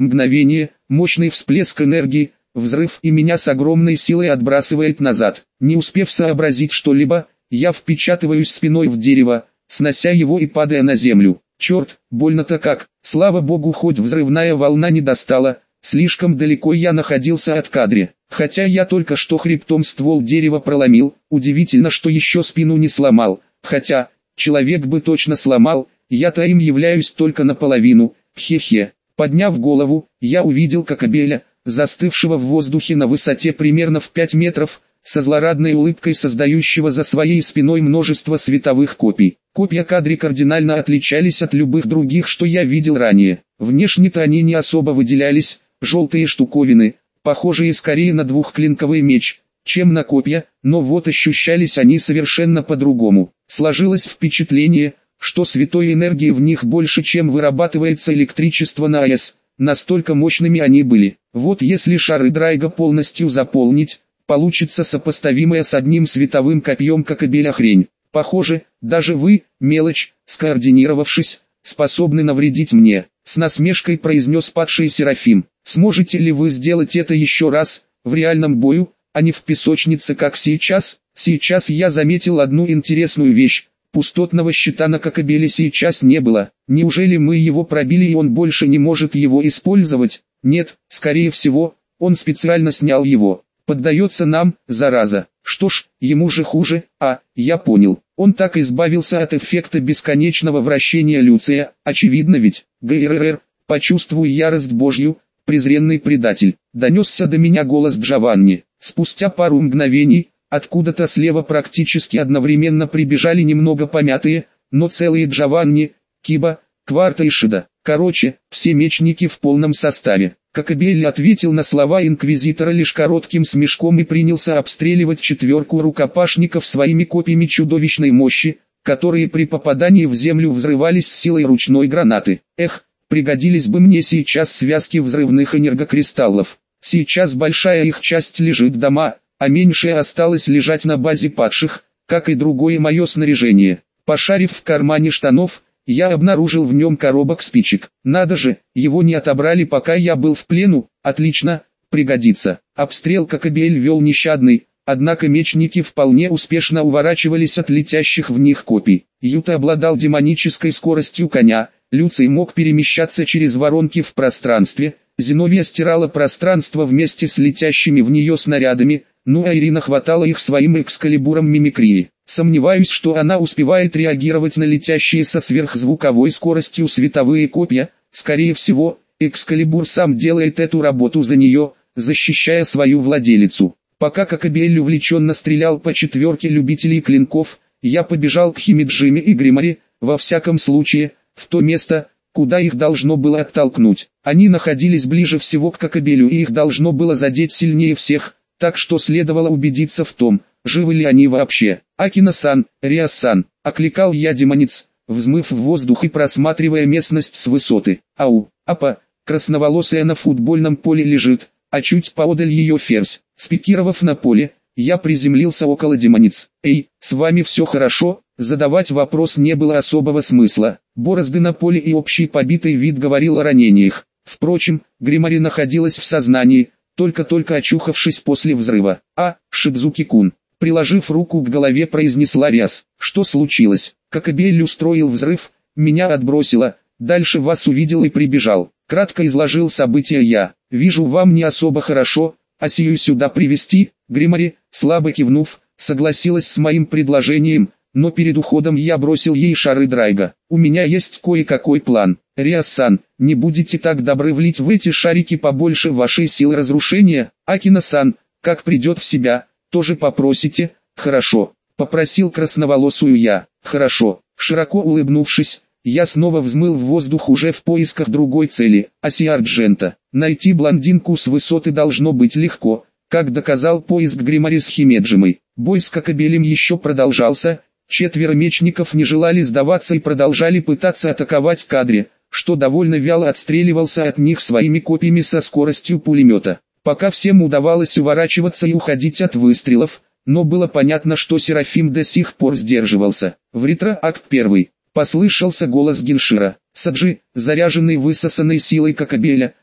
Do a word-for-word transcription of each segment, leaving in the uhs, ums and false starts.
Мгновение, мощный всплеск энергии, взрыв, и меня с огромной силой отбрасывает назад. Не успев сообразить что-либо, я впечатываюсь спиной в дерево, снося его и падая на землю. Черт, больно-то как, слава богу, хоть взрывная волна не достала, слишком далеко я находился от кадри. Хотя я только что хребтом ствол дерева проломил, удивительно, что еще спину не сломал, хотя, человек бы точно сломал, я-то им являюсь только наполовину, хе-хе. Подняв голову, я увидел Кокобеля, застывшего в воздухе на высоте примерно в пять метров, со злорадной улыбкой создающего за своей спиной множество световых копий. Копья Кадри кардинально отличались от любых других, что я видел ранее. Внешне-то они не особо выделялись, желтые штуковины, похожие скорее на двухклинковый меч, чем на копья, но вот ощущались они совершенно по-другому. Сложилось впечатление, что святой энергии в них больше, чем вырабатывается электричество на АЭС, настолько мощными они были. Вот если шары Драйга полностью заполнить, получится сопоставимая с одним световым копьем Кокобеля хрень. Похоже, даже вы, мелочь, скоординировавшись, способны навредить мне, с насмешкой произнес падший Серафим. Сможете ли вы сделать это еще раз, в реальном бою, а не в песочнице, как сейчас? Сейчас я заметил одну интересную вещь. Пустотного щита на Кокобеле сейчас не было. Неужели мы его пробили и он больше не может его использовать? Нет, скорее всего, он специально снял его. Поддается нам, зараза. Что ж, ему же хуже, а, я понял. Он так избавился от эффекта бесконечного вращения Люция, очевидно ведь. ГРР, почувствуй ярость Божью, презренный предатель. Донесся до меня голос Джованни. Спустя пару мгновений, откуда-то слева практически одновременно прибежали немного помятые, но целые Джованни, Киба, Кварта и Шида. Короче, все мечники в полном составе. Кокобель ответил на слова инквизитора лишь коротким смешком и принялся обстреливать четверку рукопашников своими копьями чудовищной мощи, которые при попадании в землю взрывались с силой ручной гранаты. Эх, пригодились бы мне сейчас связки взрывных энергокристаллов. Сейчас большая их часть лежит дома, а меньшая осталась лежать на базе падших, как и другое мое снаряжение. Пошарив в кармане штанов, я обнаружил в нем коробок спичек. Надо же, его не отобрали, пока я был в плену. Отлично, пригодится. Обстрел Кокобель вел нещадный, однако мечники вполне успешно уворачивались от летящих в них копий. Юта обладал демонической скоростью коня, Люций мог перемещаться через воронки в пространстве, Зиновия стирала пространство вместе с летящими в нее снарядами, ну а Ирина хватала их своим экскалибуром мимикрии. Сомневаюсь, что она успевает реагировать на летящие со сверхзвуковой скоростью световые копья. Скорее всего, экскалибур сам делает эту работу за нее, защищая свою владелицу. Пока Кокобель увлеченно стрелял по четверке любителей клинков, я побежал к Химиджиме и Гримари, во всяком случае, в то место, куда их должно было оттолкнуть. Они находились ближе всего к Кокобелю и их должно было задеть сильнее всех, так что следовало убедиться в том, живы ли они вообще. «Акина-сан, Риас-сан», — окликал я демониц, взмыв в воздух и просматривая местность с высоты. «Ау, апа, красноволосая на футбольном поле лежит, а чуть поодаль ее ферзь». Спикировав на поле, я приземлился около демониц. «Эй, с вами все хорошо?» Задавать вопрос не было особого смысла. Борозды на поле и общий побитый вид говорил о ранениях. Впрочем, Гримари находилась в сознании, только-только очухавшись после взрыва. «А, Шидзуки-кун», приложив руку к голове, произнесла Риас. «Что случилось?» Кокобель устроил взрыв, меня отбросило, дальше вас увидел и прибежал. Кратко изложил события я. «Вижу, вам не особо хорошо, а сию сюда привести?» Гримари, слабо кивнув, согласилась с моим предложением, но перед уходом я бросил ей шары Драйга. «У меня есть кое-какой план. Риас-сан, не будете так добры влить в эти шарики побольше вашей силы разрушения? Акина-сан, как придет в себя, тоже попросите?» «Хорошо», — попросил красноволосую я. «Хорошо». Широко улыбнувшись, я снова взмыл в воздух уже в поисках другой цели, Асиарджента. Найти блондинку с высоты должно быть легко, как доказал поиск Гримари с Химеджимой. Бой с Кокобелем еще продолжался. Четверо мечников не желали сдаваться и продолжали пытаться атаковать Кадри, что довольно вяло отстреливался от них своими копьями со скоростью пулемета. Пока всем удавалось уворачиваться и уходить от выстрелов, но было понятно, что Серафим до сих пор сдерживался. В ретро-акт первый послышался голос Геншира. Саджи, заряженный высосанной силой Кокобеля,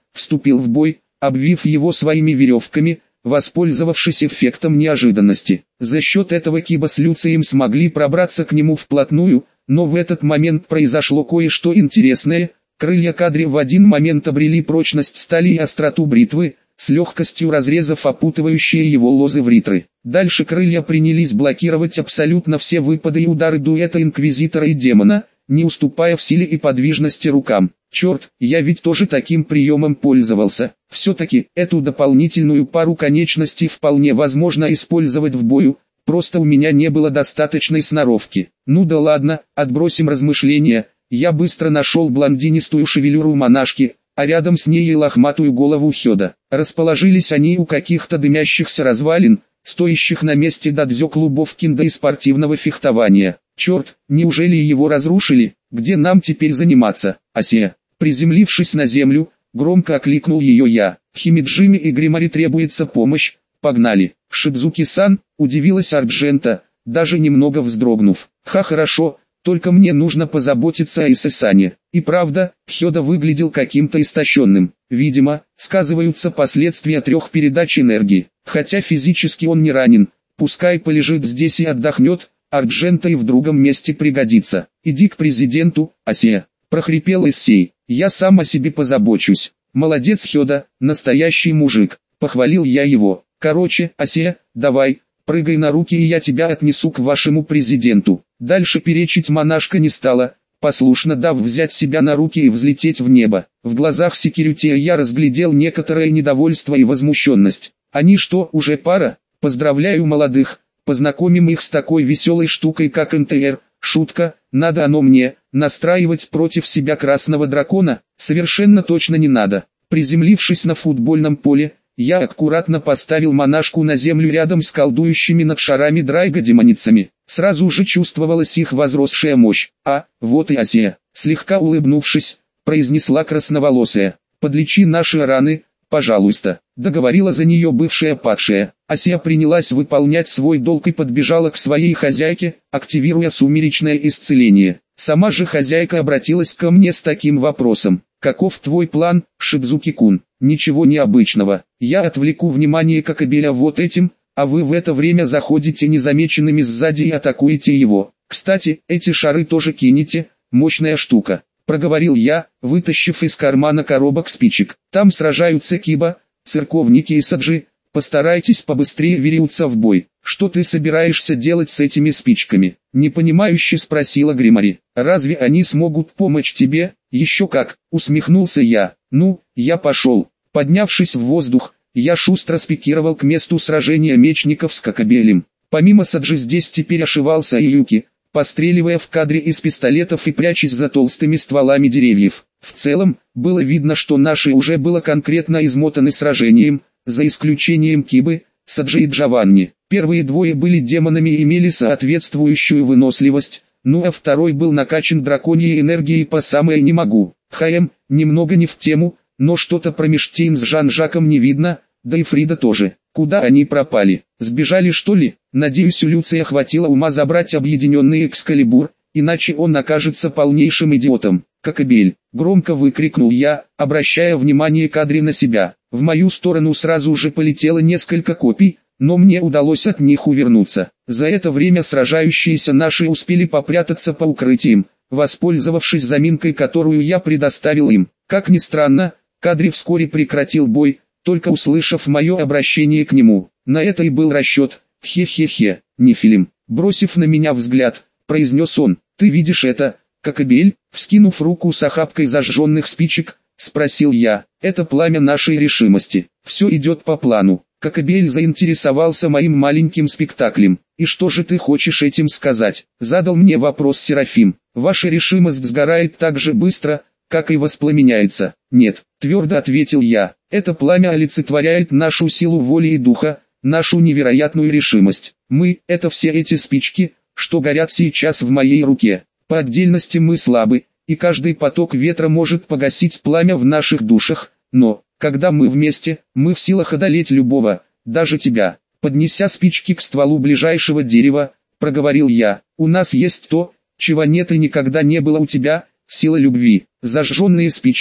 вступил в бой, обвив его своими веревками, воспользовавшись эффектом неожиданности. За счет этого Киба с Люцием смогли пробраться к нему вплотную, но в этот момент произошло кое-что интересное. Крылья Кадри в один момент обрели прочность стали и остроту бритвы, с легкостью разрезав опутывающие его лозы вритры. Дальше крылья принялись блокировать абсолютно все выпады и удары дуэта Инквизитора и Демона, не уступая в силе и подвижности рукам. Черт, я ведь тоже таким приемом пользовался. Все-таки, эту дополнительную пару конечностей вполне возможно использовать в бою, просто у меня не было достаточной сноровки. Ну да ладно, отбросим размышления. Я быстро нашел блондинистую шевелюру монашки, а рядом с ней и лохматую голову Хёда. Расположились они у каких-то дымящихся развалин, стоящих на месте дадзё клубов кинда и спортивного фехтования. Черт, неужели его разрушили? Где нам теперь заниматься? Асия, приземлившись на землю, громко окликнул ее я. Химиджиме и Гримари требуется помощь, погнали. Шидзуки-сан, удивилась Арджента, даже немного вздрогнув. Ха, хорошо, только мне нужно позаботиться о Исэ-сане. И правда, Хёда выглядел каким-то истощенным. Видимо, сказываются последствия трех передач энергии. Хотя физически он не ранен, пускай полежит здесь и отдохнет, Арджента и в другом месте пригодится. Иди к президенту, Асия, прохрипел Issei. Я сам о себе позабочусь. Молодец Хёда, настоящий мужик, похвалил я его. Короче, Асия, давай, прыгай на руки и я тебя отнесу к вашему президенту. Дальше перечить монашка не стала, послушно дав взять себя на руки и взлететь в небо. В глазах секьюрити я разглядел некоторое недовольство и возмущенность. Они что, уже пара? Поздравляю молодых, познакомим их с такой веселой штукой как эн тэ эр. Шутка, надо оно мне, настраивать против себя красного дракона? Совершенно точно не надо. Приземлившись на футбольном поле, я аккуратно поставил монашку на землю рядом с колдующими над шарами драйго-демоницами. Сразу же чувствовалась их возросшая мощь. А, вот и Асия, слегка улыбнувшись, произнесла красноволосая. Подлечи наши раны, пожалуйста. Договорила за нее бывшая падшая. Асия принялась выполнять свой долг и подбежала к своей хозяйке, активируя сумеречное исцеление. Сама же хозяйка обратилась ко мне с таким вопросом. Каков твой план, Шидзуки-кун? Ничего необычного. Я отвлеку внимание Кокобеля вот этим, а вы в это время заходите незамеченными сзади и атакуете его. Кстати, эти шары тоже кинете, мощная штука. Проговорил я, вытащив из кармана коробок спичек. Там сражаются Киба, церковники и Саджи. Постарайтесь побыстрее вернуться в бой. Что ты собираешься делать с этими спичками? Непонимающе спросила Гримари. Разве они смогут помочь тебе? Еще как, усмехнулся я. Ну, я пошел. Поднявшись в воздух, я шустро спикировал к месту сражения мечников с Кокобелем. Помимо Саджи здесь теперь ошивался и Юки, постреливая в кадре из пистолетов и прячась за толстыми стволами деревьев. В целом, было видно, что наши уже было конкретно измотаны сражением, за исключением Кибы, Саджи и Джованни. Первые двое были демонами и имели соответствующую выносливость, ну а второй был накачан драконьей энергией по самое не могу. Хаем, немного не в тему, но что-то промеж тем с Жан-Жаком не видно, да и Фрида тоже. Куда они пропали? Сбежали что ли? Надеюсь, у Люция хватило ума забрать объединенный Экскалибур, иначе он окажется полнейшим идиотом. Кокобель, громко выкрикнул я, обращая внимание Кадри на себя. В мою сторону сразу же полетело несколько копий, но мне удалось от них увернуться. За это время сражающиеся наши успели попрятаться по укрытиям, воспользовавшись заминкой, которую я предоставил им. Как ни странно, Кадри вскоре прекратил бой, только услышав мое обращение к нему. На это и был расчет. Хе-хе-хе, Нефилим, бросив на меня взгляд, произнес он. Ты видишь это, Кокобель? Вскинув руку с охапкой зажженных спичек, спросил я. Это пламя нашей решимости. Все идет по плану. Кокобель заинтересовался моим маленьким спектаклем. И что же ты хочешь этим сказать? Задал мне вопрос Серафим. Ваша решимость сгорает так же быстро, как и воспламеняется. Нет, твердо ответил я. Это пламя олицетворяет нашу силу воли и духа, нашу невероятную решимость. Мы – это все эти спички, что горят сейчас в моей руке. По отдельности мы слабы, и каждый поток ветра может погасить пламя в наших душах, но, когда мы вместе, мы в силах одолеть любого, даже тебя. Поднеся спички к стволу ближайшего дерева, проговорил я. У нас есть то, чего нет и никогда не было у тебя, сила любви. Зажженные спички,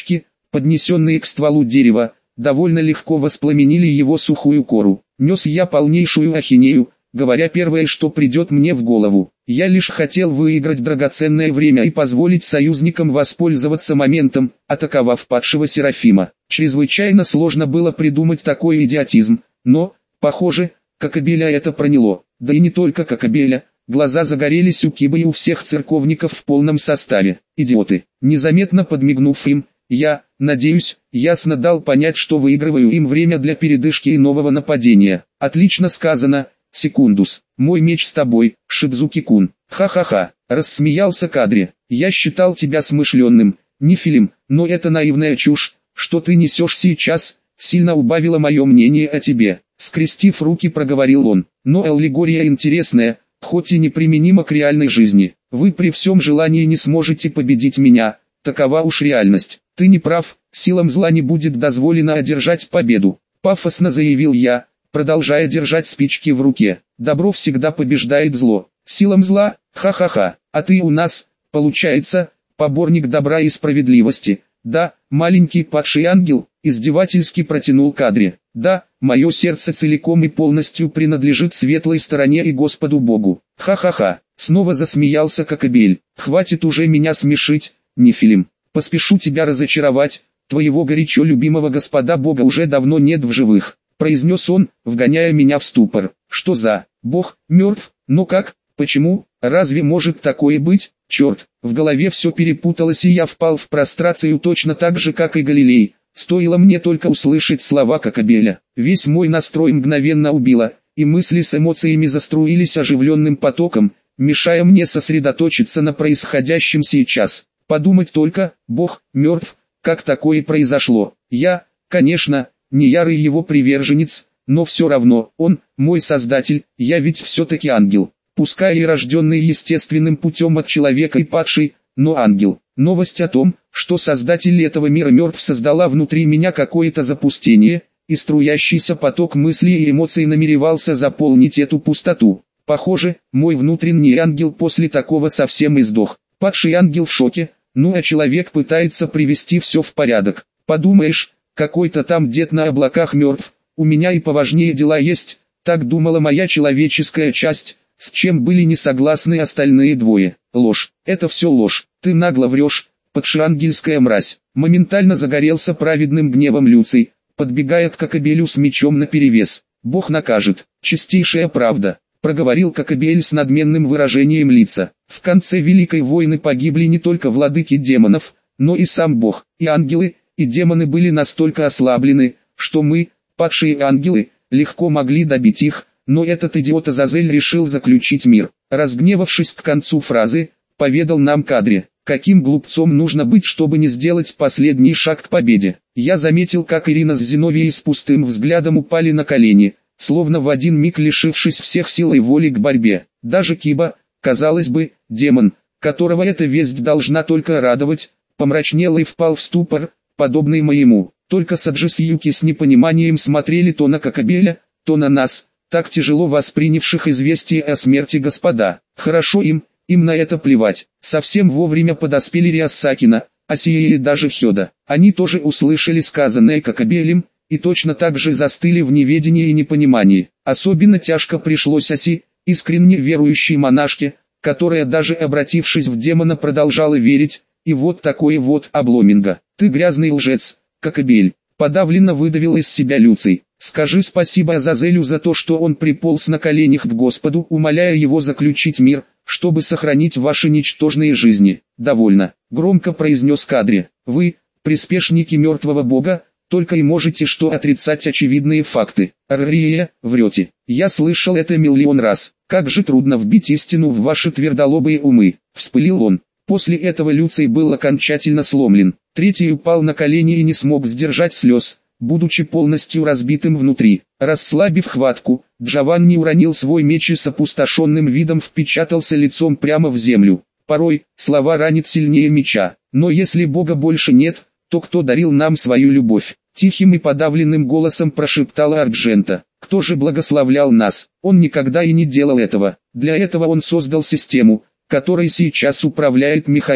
поднесенные к стволу дерева, довольно легко воспламенили его сухую кору. Нес я полнейшую ахинею, говоря первое, что придет мне в голову. Я лишь хотел выиграть драгоценное время и позволить союзникам воспользоваться моментом, атаковав падшего Серафима. Чрезвычайно сложно было придумать такой идиотизм, но, похоже, Кокабеля это проняло. Да и не только Кокабеля, глаза загорелись у Кибы и у всех церковников в полном составе. Идиоты. Незаметно подмигнув им, я, надеюсь, ясно дал понять, что выигрываю им время для передышки и нового нападения. Отлично сказано, Секундус. Мой меч с тобой, Шидзуки-кун. Ха-ха-ха. Рассмеялся Кадри. Я считал тебя смышленным, Нефилим, но это наивная чушь, что ты несешь сейчас, сильно убавило мое мнение о тебе. Скрестив руки, проговорил он. Но аллегория интересная, хоть и неприменима к реальной жизни. Вы при всем желании не сможете победить меня, такова уж реальность. Ты не прав, силам зла не будет дозволено одержать победу. Пафосно заявил я, продолжая держать спички в руке. Добро всегда побеждает зло. Силам зла, ха-ха-ха. А ты у нас, получается, поборник добра и справедливости. Да, маленький падший ангел, издевательски протянул Кадри. Да, мое сердце целиком и полностью принадлежит светлой стороне и Господу Богу. Ха-ха-ха. Снова засмеялся Кокабель. Хватит уже меня смешить, Нефилим. Поспешу тебя разочаровать, твоего горячо любимого Господа Бога уже давно нет в живых, произнес он, вгоняя меня в ступор. Что за, Бог, мертв, ну как, почему, разве может такое быть? Черт, в голове все перепуталось и я впал в прострацию точно так же, как и Галилей. Стоило мне только услышать слова Кокабеля. Весь мой настрой мгновенно убило, и мысли с эмоциями заструились оживленным потоком, мешая мне сосредоточиться на происходящем сейчас. Подумать только, Бог мертв, как такое произошло. Я, конечно, не ярый его приверженец, но все равно, он, мой создатель, я ведь все-таки ангел. Пускай и рожденный естественным путем от человека и падший, но ангел. Новость о том, что создатель этого мира мертв, создала внутри меня какое-то запустение, и струящийся поток мыслей и эмоций намеревался заполнить эту пустоту. Похоже, мой внутренний ангел после такого совсем издох. Падший ангел в шоке. Ну а человек пытается привести все в порядок. Подумаешь, какой-то там дед на облаках мертв, у меня и поважнее дела есть, так думала моя человеческая часть, с чем были не согласны остальные двое. Ложь, это все ложь, ты нагло врешь, падшеангельская мразь. Моментально загорелся праведным гневом Люций, подбегая к Кокабелю с мечом наперевес. Бог накажет, чистейшая правда. Проговорил Кокабель с надменным выражением лица. В конце Великой войны погибли не только владыки демонов, но и сам Бог, и ангелы, и демоны были настолько ослаблены, что мы, падшие ангелы, легко могли добить их, но этот идиот Азазель решил заключить мир. Разгневавшись к концу фразы, поведал нам Кадри, каким глупцом нужно быть, чтобы не сделать последний шаг к победе. Я заметил, как Ирина с Зиновией с пустым взглядом упали на колени, словно в один миг лишившись всех сил и воли к борьбе. Даже Киба, казалось бы, демон, которого эта весть должна только радовать, помрачнел и впал в ступор, подобный моему. Только Саджи с Юки с непониманием смотрели то на Кокабеля, то на нас, так тяжело воспринявших известие о смерти господа. Хорошо им, им на это плевать. Совсем вовремя подоспели Риассакина, Асия и даже Хёда. Они тоже услышали сказанное Кокабелем, и точно так же застыли в неведении и непонимании. Особенно тяжко пришлось Аси, искренне верующей монашке, которая даже обратившись в демона продолжала верить, и вот такое вот обломинго. Ты грязный лжец, Кокабель, подавленно выдавил из себя Люций. Скажи спасибо Азазелю за то, что он приполз на коленях к Господу, умоляя его заключить мир, чтобы сохранить ваши ничтожные жизни. Довольно, громко произнес Кадри. Вы, приспешники мертвого бога, только и можете что отрицать очевидные факты. Аррия, врете. Я слышал это миллион раз. Как же трудно вбить истину в ваши твердолобые умы. Вспылил он. После этого Люций был окончательно сломлен. Третий упал на колени и не смог сдержать слез, будучи полностью разбитым внутри. Расслабив хватку, Джованни уронил свой меч и с опустошенным видом впечатался лицом прямо в землю. Порой, слова ранят сильнее меча. Но если Бога больше нет, то кто дарил нам свою любовь? Тихим и подавленным голосом прошептала Арджента. Кто же благословлял нас? Он никогда и не делал этого. Для этого он создал систему, которой сейчас управляет Михаил.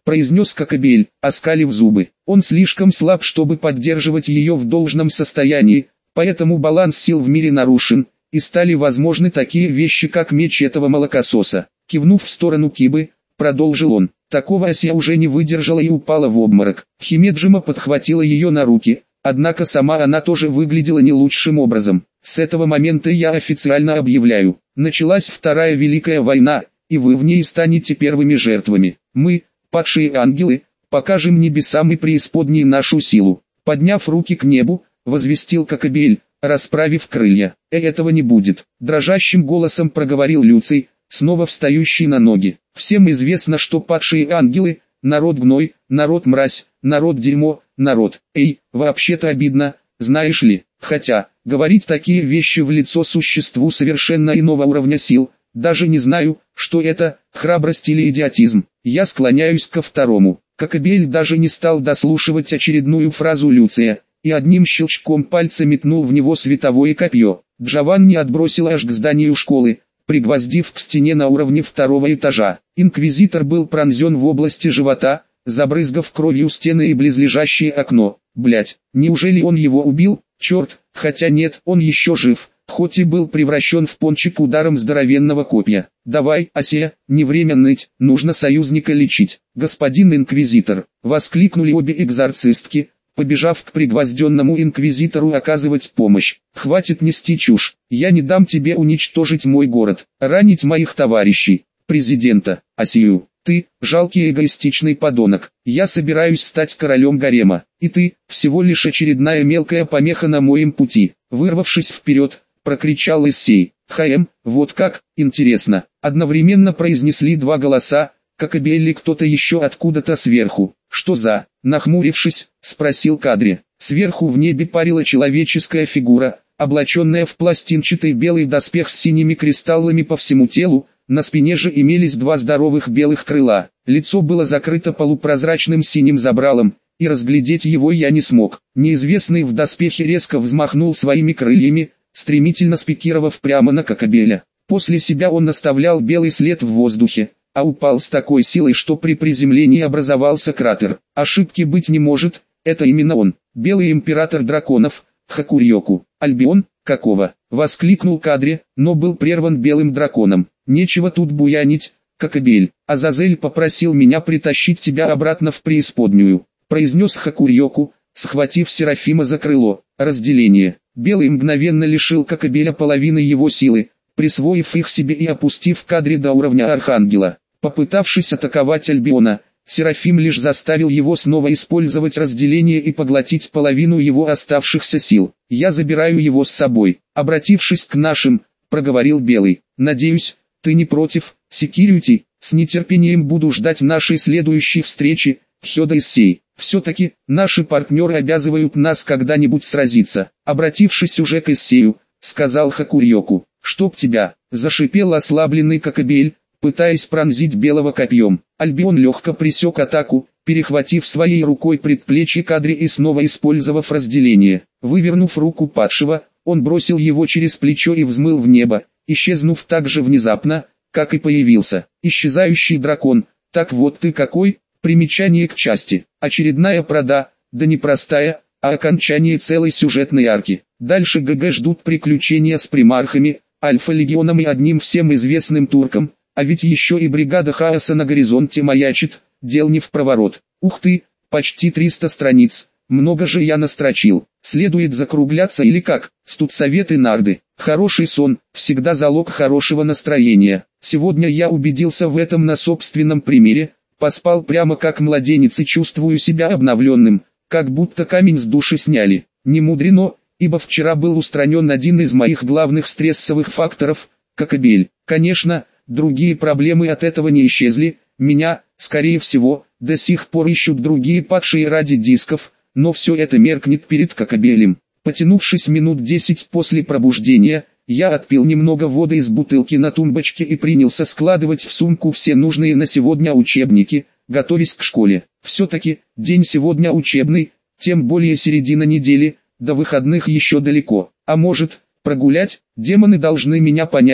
произнес Кокобель, оскалив зубы. Он слишком слаб, чтобы поддерживать ее в должном состоянии, поэтому баланс сил в мире нарушен, и стали возможны такие вещи, как меч этого молокососа. Кивнув в сторону Кибы, продолжил он. Такого Ася уже не выдержала и упала в обморок. Химеджима подхватила ее на руки, однако сама она тоже выглядела не лучшим образом. С этого момента я официально объявляю, началась Вторая Великая война, и вы в ней станете первыми жертвами. Мы, падшие ангелы, покажем небесам и преисподней нашу силу. Подняв руки к небу, возвестил Кокобель, расправив крылья. «Э, этого не будет», — дрожащим голосом проговорил Люций, снова встающий на ноги. «Всем известно, что падшие ангелы — народ гной, народ мразь, народ дерьмо, народ. Эй, вообще-то обидно, знаешь ли, хотя, говорить такие вещи в лицо существу совершенно иного уровня сил, даже не знаю, что это, храбрость или идиотизм. Я склоняюсь ко второму». Кокобель даже не стал дослушивать очередную фразу Люция, и одним щелчком пальца метнул в него световое копье. Джованни отбросил аж к зданию школы, пригвоздив к стене на уровне второго этажа. Инквизитор был пронзен в области живота, забрызгав кровью стены и близлежащее окно. Блять, неужели он его убил? Черт, хотя нет, он еще жив, хоть и был превращен в пончик ударом здоровенного копья. «Давай, Асия, не время ныть, нужно союзника лечить». «Господин инквизитор», — воскликнули обе экзорцистки, побежав к пригвозденному инквизитору оказывать помощь. «Хватит нести чушь, я не дам тебе уничтожить мой город, ранить моих товарищей, президента, Асию. Ты, жалкий эгоистичный подонок, я собираюсь стать королем гарема, и ты, всего лишь очередная мелкая помеха на моем пути». Вырвавшись вперед, прокричал Иссей. «Хаэм, вот как, интересно», одновременно произнесли два голоса, Кокобель и кто-то еще откуда-то сверху. «Что за?» — нахмурившись, спросил Кадри. Сверху в небе парила человеческая фигура, облаченная в пластинчатый белый доспех с синими кристаллами по всему телу, на спине же имелись два здоровых белых крыла. Лицо было закрыто полупрозрачным синим забралом, и разглядеть его я не смог. Неизвестный в доспехе резко взмахнул своими крыльями, стремительно спикировав прямо на Кокобеля. После себя он оставлял белый след в воздухе, а упал с такой силой, что при приземлении образовался кратер. Ошибки быть не может, это именно он, белый император драконов, Хакурьоку. «Альбион, какого?» — воскликнул Кадри, но был прерван белым драконом. «Нечего тут буянить, Кокобель. Азазель попросил меня притащить тебя обратно в преисподнюю», — произнес Хакурьоку, схватив Серафима за крыло. Разделение. Белый мгновенно лишил Кокобеля половины его силы, присвоив их себе и опустив Кадри до уровня архангела. Попытавшись атаковать Альбиона, Серафим лишь заставил его снова использовать разделение и поглотить половину его оставшихся сил. «Я забираю его с собой», — обратившись к нашим, проговорил Белый. «Надеюсь, ты не против, Секьюрити, с нетерпением буду ждать нашей следующей встречи, Хёда Иссей. Все-таки, наши партнеры обязывают нас когда-нибудь сразиться». Обратившись уже к Иссею, сказал Хакурьоку. «Чтоб тебя», — зашипел ослабленный Кокобель, пытаясь пронзить Белого копьем. Альбион легко пресек атаку, перехватив своей рукой предплечье Кадри и снова использовав разделение. Вывернув руку падшего, он бросил его через плечо и взмыл в небо, исчезнув так же внезапно, как и появился. Исчезающий дракон, так вот ты какой. Примечание к части. Очередная прода, да не простая, а окончание целой сюжетной арки. Дальше ГГ ждут приключения с примархами, Альфа-легионом и одним всем известным турком, а ведь еще и бригада хаоса на горизонте маячит, дел не в проворот. Ух ты, почти триста страниц, много же я настрочил. Следует закругляться или как? Студсоветы нарды. Хороший сон, всегда залог хорошего настроения. Сегодня я убедился в этом на собственном примере, поспал прямо как младенец и чувствую себя обновленным, как будто камень с души сняли. Не мудрено, ибо вчера был устранен один из моих главных стрессовых факторов, Кокобель. Конечно, другие проблемы от этого не исчезли, меня, скорее всего, до сих пор ищут другие падшие ради дисков, но все это меркнет перед Кокобелем. Потянувшись минут десять после пробуждения, я отпил немного воды из бутылки на тумбочке и принялся складывать в сумку все нужные на сегодня учебники, готовясь к школе. Все-таки, день сегодня учебный, тем более середина недели, до выходных еще далеко. А может, прогулять, демоны должны меня понять,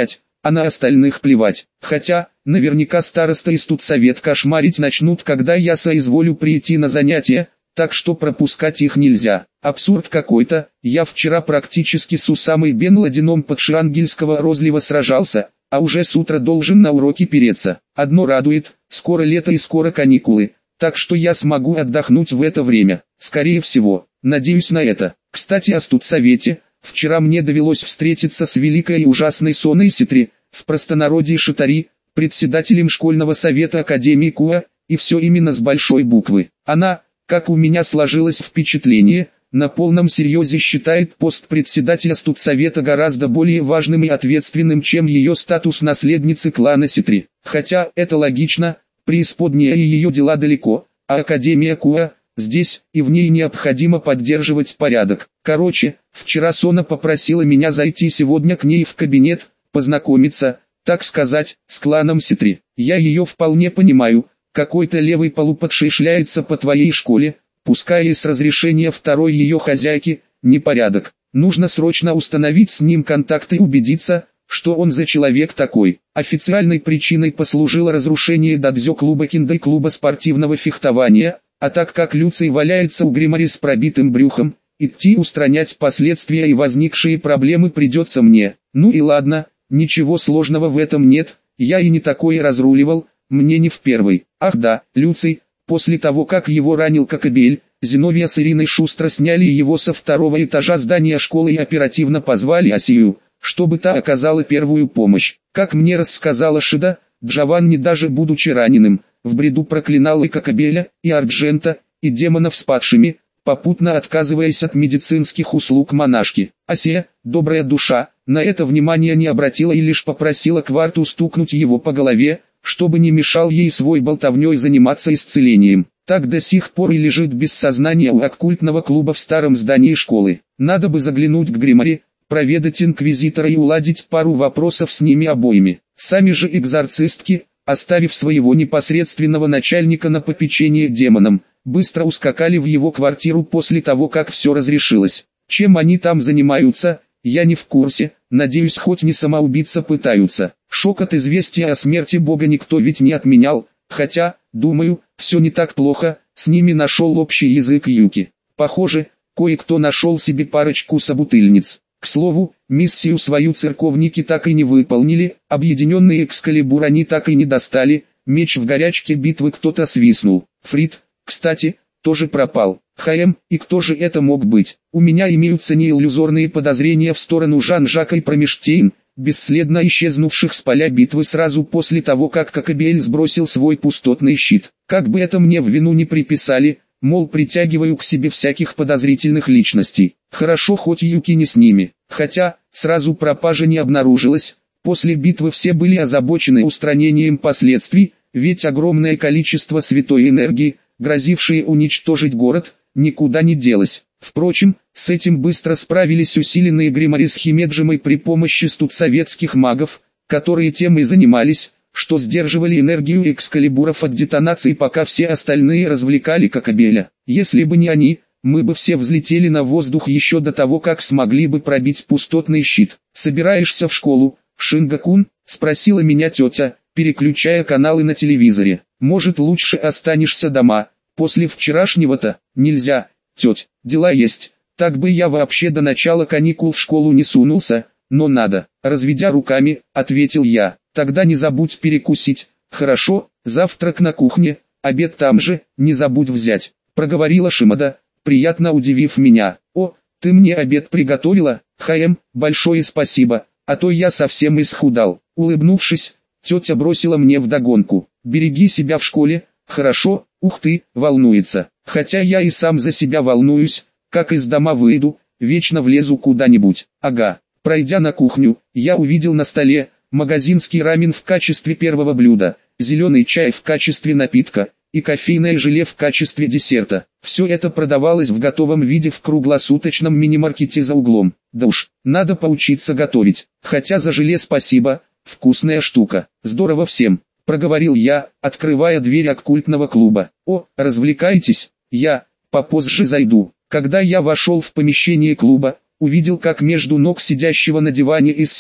а на остальных плевать. Хотя, наверняка староста и студсовет кошмарить начнут, когда я соизволю прийти на занятия, так что пропускать их нельзя. Абсурд какой-то, я вчера практически с Усамой бен Ладеном под Шангельского розлива сражался, а уже с утра должен на уроки переться. Одно радует, скоро лето и скоро каникулы, так что я смогу отдохнуть в это время, скорее всего, надеюсь на это. Кстати, о студсовете, вчера мне довелось встретиться с великой и ужасной Соной Ситри, в простонародье Шатари, председателем школьного совета Академии Куа, и все именно с большой буквы. Она, как у меня сложилось впечатление, на полном серьезе считает пост председателя студсовета гораздо более важным и ответственным, чем ее статус наследницы клана Ситри. Хотя, это логично, преисподняя и ее дела далеко, а Академия Куа здесь, и в ней необходимо поддерживать порядок. Короче, вчера Сона попросила меня зайти сегодня к ней в кабинет, познакомиться, так сказать, с кланом Ситри. Я ее вполне понимаю, какой-то левый полупадший шляется по твоей школе, пускай и с разрешения второй ее хозяйки, непорядок. Нужно срочно установить с ним контакт и убедиться, что он за человек такой. Официальной причиной послужило разрушение дадзё-клуба кинда и клуба спортивного фехтования, а так как Люций валяется у Гримари с пробитым брюхом, идти устранять последствия и возникшие проблемы придется мне. Ну и ладно, ничего сложного в этом нет, я и не такое разруливал, мне не в первый. Ах да, Люций, после того как его ранил Кокобель, Зиновия с Ириной шустро сняли его со второго этажа здания школы и оперативно позвали Асию, чтобы та оказала первую помощь. Как мне рассказала Шида, Джованни, даже будучи раненым, в бреду проклинал и Кокобеля, и Арджента, и демонов с падшими, попутно отказываясь от медицинских услуг монашки. Асия, добрая душа, на это внимание не обратила и лишь попросила Кварту стукнуть его по голове, чтобы не мешал ей свой болтовней заниматься исцелением. Так до сих пор и лежит без сознания у оккультного клуба в старом здании школы. Надо бы заглянуть к Гримари, проведать инквизитора и уладить пару вопросов с ними обоими. Сами же экзорцистки, оставив своего непосредственного начальника на попечение демонам, быстро ускакали в его квартиру после того, как все разрешилось. Чем они там занимаются, я не в курсе, надеюсь, хоть не самоубийца пытаются. Шок от известия о смерти Бога никто ведь не отменял, хотя, думаю, все не так плохо, с ними нашел общий язык Юки. Похоже, кое-кто нашел себе парочку собутыльниц. К слову, миссию свою церковники так и не выполнили, объединенный Экскалибур они так и не достали, меч в горячке битвы кто-то свистнул. Фрид, кстати, тоже пропал. Хаэм, и кто же это мог быть? У меня имеются неиллюзорные подозрения в сторону Жан-Жака и Промештейн, бесследно исчезнувших с поля битвы сразу после того, как Кокобель сбросил свой пустотный щит. Как бы это мне в вину не приписали, мол, притягиваю к себе всяких подозрительных личностей. Хорошо, хоть Юки не с ними. Хотя, сразу пропажа не обнаружилась, после битвы все были озабочены устранением последствий, ведь огромное количество святой энергии, грозившее уничтожить город, никуда не делось. Впрочем, с этим быстро справились усиленные Гримари с Химеджимой при помощи студсоветских магов, которые тем и занимались, что сдерживали энергию экскалибуров от детонации, пока все остальные развлекали Кокобеля. Если бы не они, мы бы все взлетели на воздух еще до того, как смогли бы пробить пустотный щит. «Собираешься в школу, Шингакун?» — спросила меня тетя, переключая каналы на телевизоре. «Может, лучше останешься дома? После вчерашнего-то нельзя, тетя, дела есть. Так бы я вообще до начала каникул в школу не сунулся, но надо». Разведя руками, ответил я. «Тогда не забудь перекусить». «Хорошо, завтрак на кухне, обед там же, не забудь взять», — проговорила Шимада, приятно удивив меня. «О, ты мне обед приготовила, Хаэм, большое спасибо, а то я совсем исхудал». Улыбнувшись, тетя бросила мне вдогонку: «Береги себя в школе, хорошо?» Ух ты, волнуется. Хотя я и сам за себя волнуюсь, как из дома выйду, вечно влезу куда-нибудь. Ага. Пройдя на кухню, я увидел на столе магазинский рамен в качестве первого блюда, зеленый чай в качестве напитка и кофейное желе в качестве десерта. Все это продавалось в готовом виде в круглосуточном мини-маркете за углом. Да уж, надо поучиться готовить. Хотя за желе спасибо, вкусная штука. Здорово всем, проговорил я, открывая дверь оккультного клуба. «О, развлекаетесь? Я попозже зайду». Когда я вошел в помещение клуба, увидел, как между ног сидящего на диване Иссе,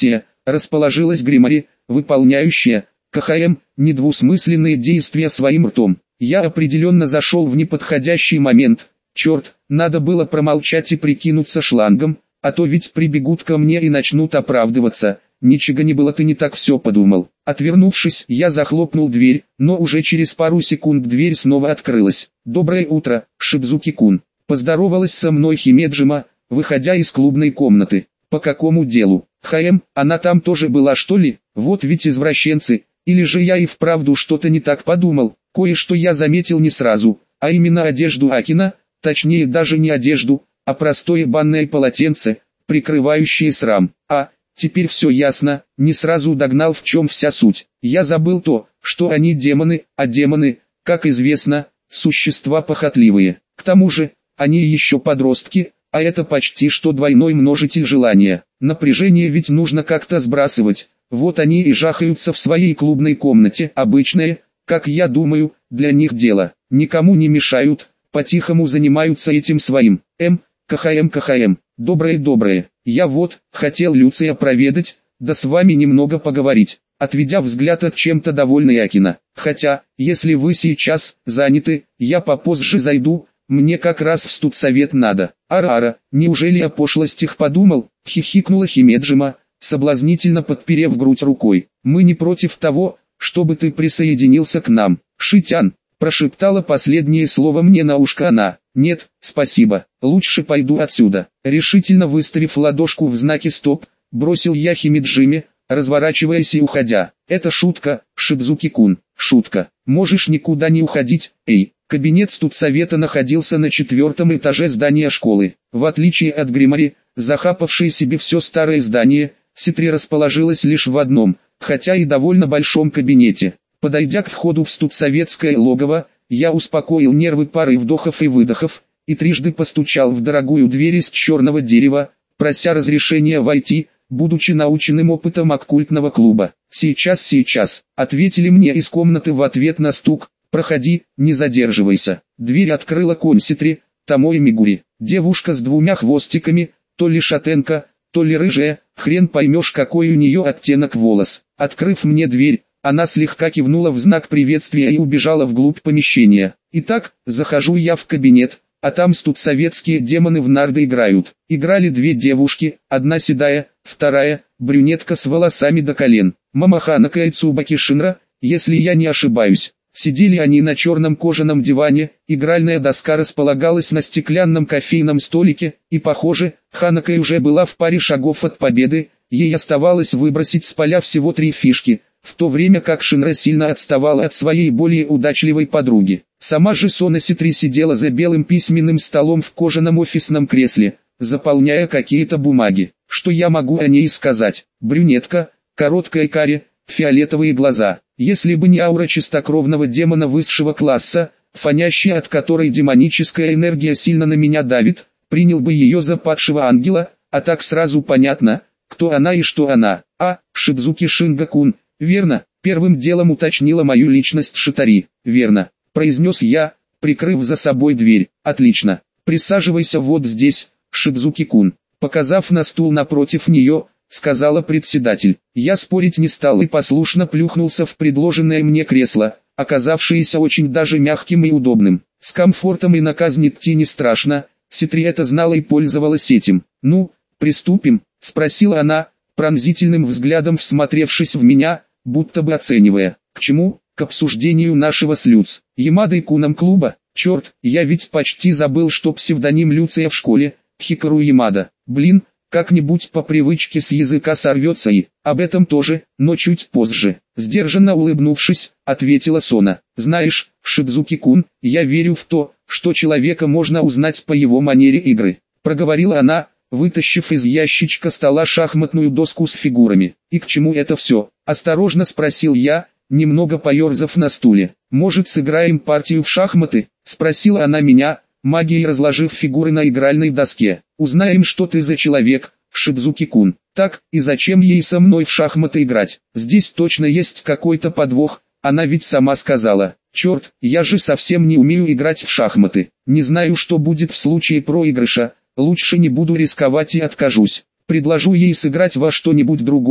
расположилась Гримари, выполняющая, КХМ, недвусмысленные действия своим ртом. Я определенно зашел в неподходящий момент. Черт, надо было промолчать и прикинуться шлангом, а то ведь прибегут ко мне и начнут оправдываться. Ничего не было, ты не так все подумал. Отвернувшись, я захлопнул дверь, но уже через пару секунд дверь снова открылась. «Доброе утро, Шидзуки-кун», — поздоровалась со мной Химеджима, выходя из клубной комнаты. «По какому делу? ХМ, она там тоже была, что ли? Вот ведь извращенцы. Или же я и вправду что-то не так подумал? Кое-что я заметил не сразу, а именно одежду Акина, точнее даже не одежду, а простое банное полотенце, прикрывающее срам. А, теперь все ясно, не сразу догнал, в чем вся суть. Я забыл то, что они демоны, а демоны, как известно, существа похотливые. К тому же, они еще подростки, а это почти что двойной множитель желания. Напряжение ведь нужно как-то сбрасывать. Вот они и жахаются в своей клубной комнате. Обычное, как я думаю, для них дело. Никому не мешают, по-тихому занимаются этим своим. М, КХМ, КХМ, доброе-доброе. Я вот, хотел Люция проведать, да с вами немного поговорить. Отведя взгляд от чем-то довольной Акина. Хотя, если вы сейчас заняты, я попозже зайду. Мне как раз в студсовет надо. Ара-ара, неужели о пошлостях подумал? Хихикнула Химеджима, соблазнительно подперев грудь рукой. Мы не против того, чтобы ты присоединился к нам. Шитян, прошептала последнее слово мне на ушко она. Нет, спасибо, лучше пойду отсюда. Решительно выставив ладошку в знаке стоп, бросил я Химеджиме, разворачиваясь и уходя. Это шутка, Шидзуки-кун, шутка. Можешь никуда не уходить, эй. Кабинет студсовета находился на четвертом этаже здания школы. В отличие от Гримари, захапавшей себе все старое здание, Ситри расположилась лишь в одном, хотя и довольно большом кабинете. Подойдя к входу в студсоветское логово, я успокоил нервы парой вдохов и выдохов, и трижды постучал в дорогую дверь из черного дерева, прося разрешения войти, будучи наученным опытом оккультного клуба. «Сейчас, сейчас», — ответили мне из комнаты в ответ на стук. «Проходи, не задерживайся». Дверь открыла Конситри, Томои Мигури. Девушка с двумя хвостиками, то ли шатенка, то ли рыжая, хрен поймешь какой у нее оттенок волос. Открыв мне дверь, она слегка кивнула в знак приветствия и убежала вглубь помещения. Итак, захожу я в кабинет, а там студсоветские демоны в нарды играют. Играли две девушки, одна седая, вторая, брюнетка с волосами до колен. Мамаханака и Цубаки Шинра, если я не ошибаюсь. Сидели они на черном кожаном диване, игральная доска располагалась на стеклянном кофейном столике, и похоже, Ханака уже была в паре шагов от победы, ей оставалось выбросить с поля всего три фишки, в то время как Шинра сильно отставала от своей более удачливой подруги. Сама же Сона Ситри сидела за белым письменным столом в кожаном офисном кресле, заполняя какие-то бумаги. Что я могу о ней сказать? Брюнетка, короткая каре, фиолетовые глаза. Если бы не аура чистокровного демона высшего класса, фонящая от которой демоническая энергия сильно на меня давит, принял бы ее за падшего ангела, а так сразу понятно, кто она и что она. А, Шидзуки Шингакун, верно, первым делом уточнила мою личность Шитари. Верно, произнес я, прикрыв за собой дверь. Отлично, присаживайся вот здесь, Шидзуки-кун. Показав на стул напротив нее, сказала председатель. Я спорить не стал и послушно плюхнулся в предложенное мне кресло, оказавшееся очень даже мягким и удобным. С комфортом и наказнь идти не страшно, Ситри это знала и пользовалась этим. «Ну, приступим?» — спросила она, пронзительным взглядом всмотревшись в меня, будто бы оценивая. «К чему?» «К обсуждению нашего с Люц. Ямадой Куном клуба. Черт, я ведь почти забыл, что псевдоним Люция в школе, Хикару Ямада. Блин, как-нибудь по привычке с языка сорвется и, об этом тоже, но чуть позже». Сдержанно улыбнувшись, ответила Сона. «Знаешь, Шидзуки-кун, я верю в то, что человека можно узнать по его манере игры», проговорила она, вытащив из ящичка стола шахматную доску с фигурами. «И к чему это все?» осторожно спросил я, немного поерзав на стуле. «Может, сыграем партию в шахматы?» спросила она меня, магией разложив фигуры на игральной доске. «Узнаем, что ты за человек, Шидзуки-кун. Так, и зачем ей со мной в шахматы играть? Здесь точно есть какой-то подвох, она ведь сама сказала. Черт, я же совсем не умею играть в шахматы. Не знаю, что будет в случае проигрыша, лучше не буду рисковать и откажусь. Предложу ей сыграть во что-нибудь другое,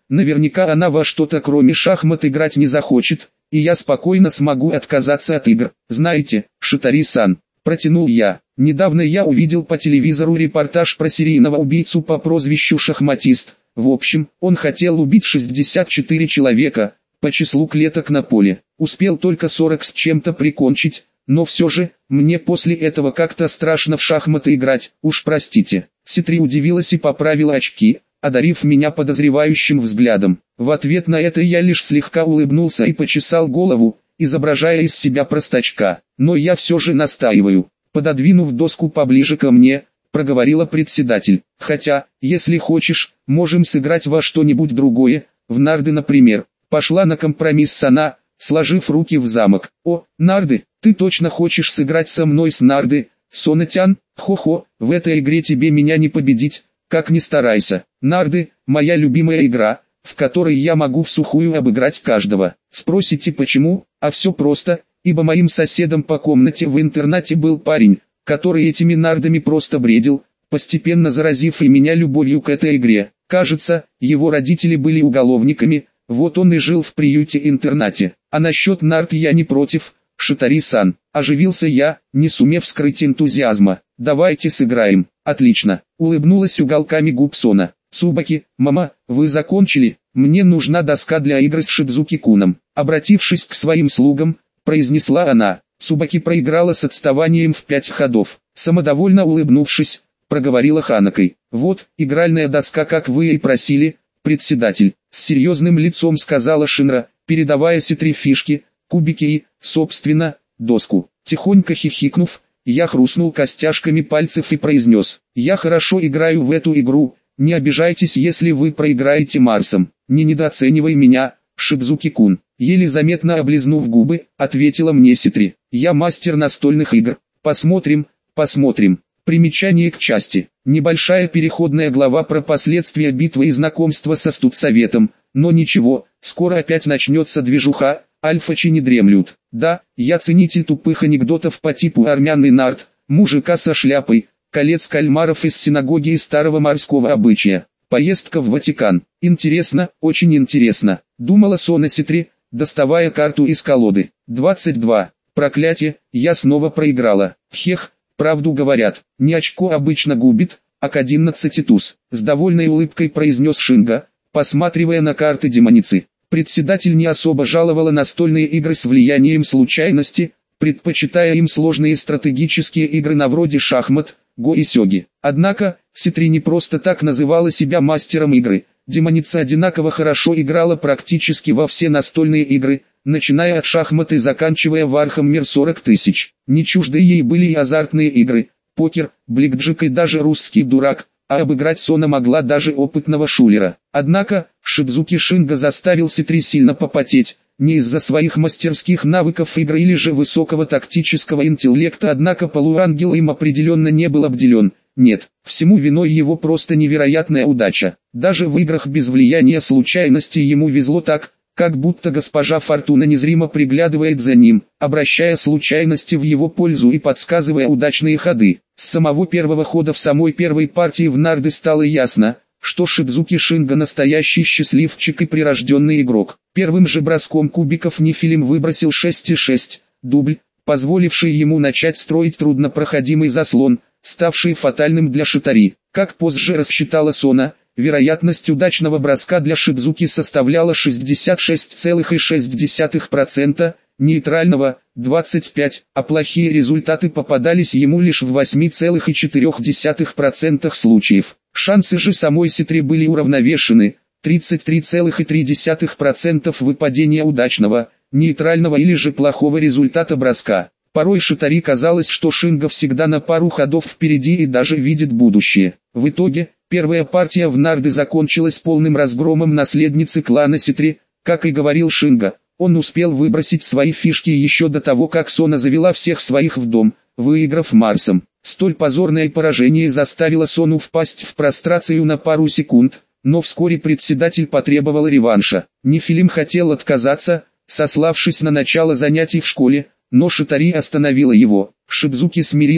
наверняка она во что-то кроме шахмат играть не захочет, и я спокойно смогу отказаться от игр. Знаете, Шитари-сан, протянул я, недавно я увидел по телевизору репортаж про серийного убийцу по прозвищу Шахматист. В общем, он хотел убить шестьдесят четыре человека, по числу клеток на поле. Успел только сорок с чем-то прикончить, но все же, мне после этого как-то страшно в шахматы играть, уж простите. Ситри удивилась и поправила очки, одарив меня подозревающим взглядом. В ответ на это я лишь слегка улыбнулся и почесал голову, изображая из себя простачка. Но я все же настаиваю. Пододвинув доску поближе ко мне, проговорила председатель. Хотя, если хочешь, можем сыграть во что-нибудь другое, в нарды, например. Пошла на компромисс она, сложив руки в замок. О, нарды, ты точно хочешь сыграть со мной с нарды? Сонатян, хо-хо, в этой игре тебе меня не победить, как ни старайся. Нарды – моя любимая игра, в которой я могу всухую обыграть каждого. Спросите почему? А все просто, ибо моим соседом по комнате в интернате был парень, который этими нардами просто бредил, постепенно заразив и меня любовью к этой игре. Кажется, его родители были уголовниками, вот он и жил в приюте-интернате. А насчет нард я не против, Шитари-сан. Оживился я, не сумев скрыть энтузиазма. Давайте сыграем. Отлично. Улыбнулась уголками губ Сона. Цубаки, мама, вы закончили? Мне нужна доска для игры с Шидзуки-куном. Обратившись к своим слугам, произнесла она. Цубаки проиграла с отставанием в пять ходов. Самодовольно улыбнувшись, проговорила Ханакой. Вот, игральная доска, как вы и просили, председатель. С серьезным лицом сказала Шинра, передавая Ситри фишки, кубики и, собственно, доску. Тихонько хихикнув, я хрустнул костяшками пальцев и произнес. Я хорошо играю в эту игру, не обижайтесь, если вы проиграете Марсом. Не недооценивай меня, Шидзуки-кун. Еле заметно облизнув губы, ответила мне Ситри. Я мастер настольных игр. Посмотрим, посмотрим. Примечание к части. Небольшая переходная глава про последствия битвы и знакомства со студсоветом. Но ничего, скоро опять начнется движуха, альфачи не дремлют. Да, я ценитель тупых анекдотов по типу армянный нард, мужика со шляпой, колец кальмаров из синагоги и старого морского обычая. Поездка в Ватикан. Интересно, очень интересно, думала Сона Ситри, доставая карту из колоды. двадцать два. Проклятие, я снова проиграла. Хех, правду говорят, не очко обычно губит, а к одиннадцати туз. С довольной улыбкой произнес Шинга, посматривая на карты демоницы. Председатель не особо жаловала настольные игры с влиянием случайности, предпочитая им сложные стратегические игры на вроде шахмат, го и сёги. Однако, Ситри не просто так называла себя мастером игры. Демоница одинаково хорошо играла практически во все настольные игры, начиная от шахмат и заканчивая Вархаммер сорок тысяч. Не чужды ей были и азартные игры, покер, бликджек и даже русский дурак, а обыграть Сона могла даже опытного шулера. Однако, Шидзуки Шинга заставил Ситри сильно попотеть, не из-за своих мастерских навыков игры или же высокого тактического интеллекта, однако полуангел им определенно не был обделен. Нет, всему виной его просто невероятная удача. Даже в играх без влияния случайности ему везло так, как будто госпожа Фортуна незримо приглядывает за ним, обращая случайности в его пользу и подсказывая удачные ходы. С самого первого хода в самой первой партии в нарды стало ясно, что Шидзуки Шинга настоящий счастливчик и прирожденный игрок. Первым же броском кубиков Нефилим выбросил шесть и шесть, дубль, позволивший ему начать строить труднопроходимый заслон, ставший фатальным для Шитари. Как позже рассчитала Сона, вероятность удачного броска для Шидзуки составляла шестьдесят шесть целых шесть десятых процента, нейтрального – двадцать пять процентов, а плохие результаты попадались ему лишь в восемь целых четыре десятых процента случаев. Шансы же самой Ситри были уравновешены – тридцать три целых три десятых процента выпадения удачного, нейтрального или же плохого результата броска. Порой Шитари казалось, что Шинга всегда на пару ходов впереди и даже видит будущее. В итоге, первая партия в нарды закончилась полным разгромом наследницы клана Ситри. Как и говорил Шинга, он успел выбросить свои фишки еще до того, как Сона завела всех своих в дом, выиграв Марсом. Столь позорное поражение заставило Сону впасть в прострацию на пару секунд, но вскоре председатель потребовал реванша. Нефилим хотел отказаться, сославшись на начало занятий в школе, но Шитари остановила его. Шидзуки смирился,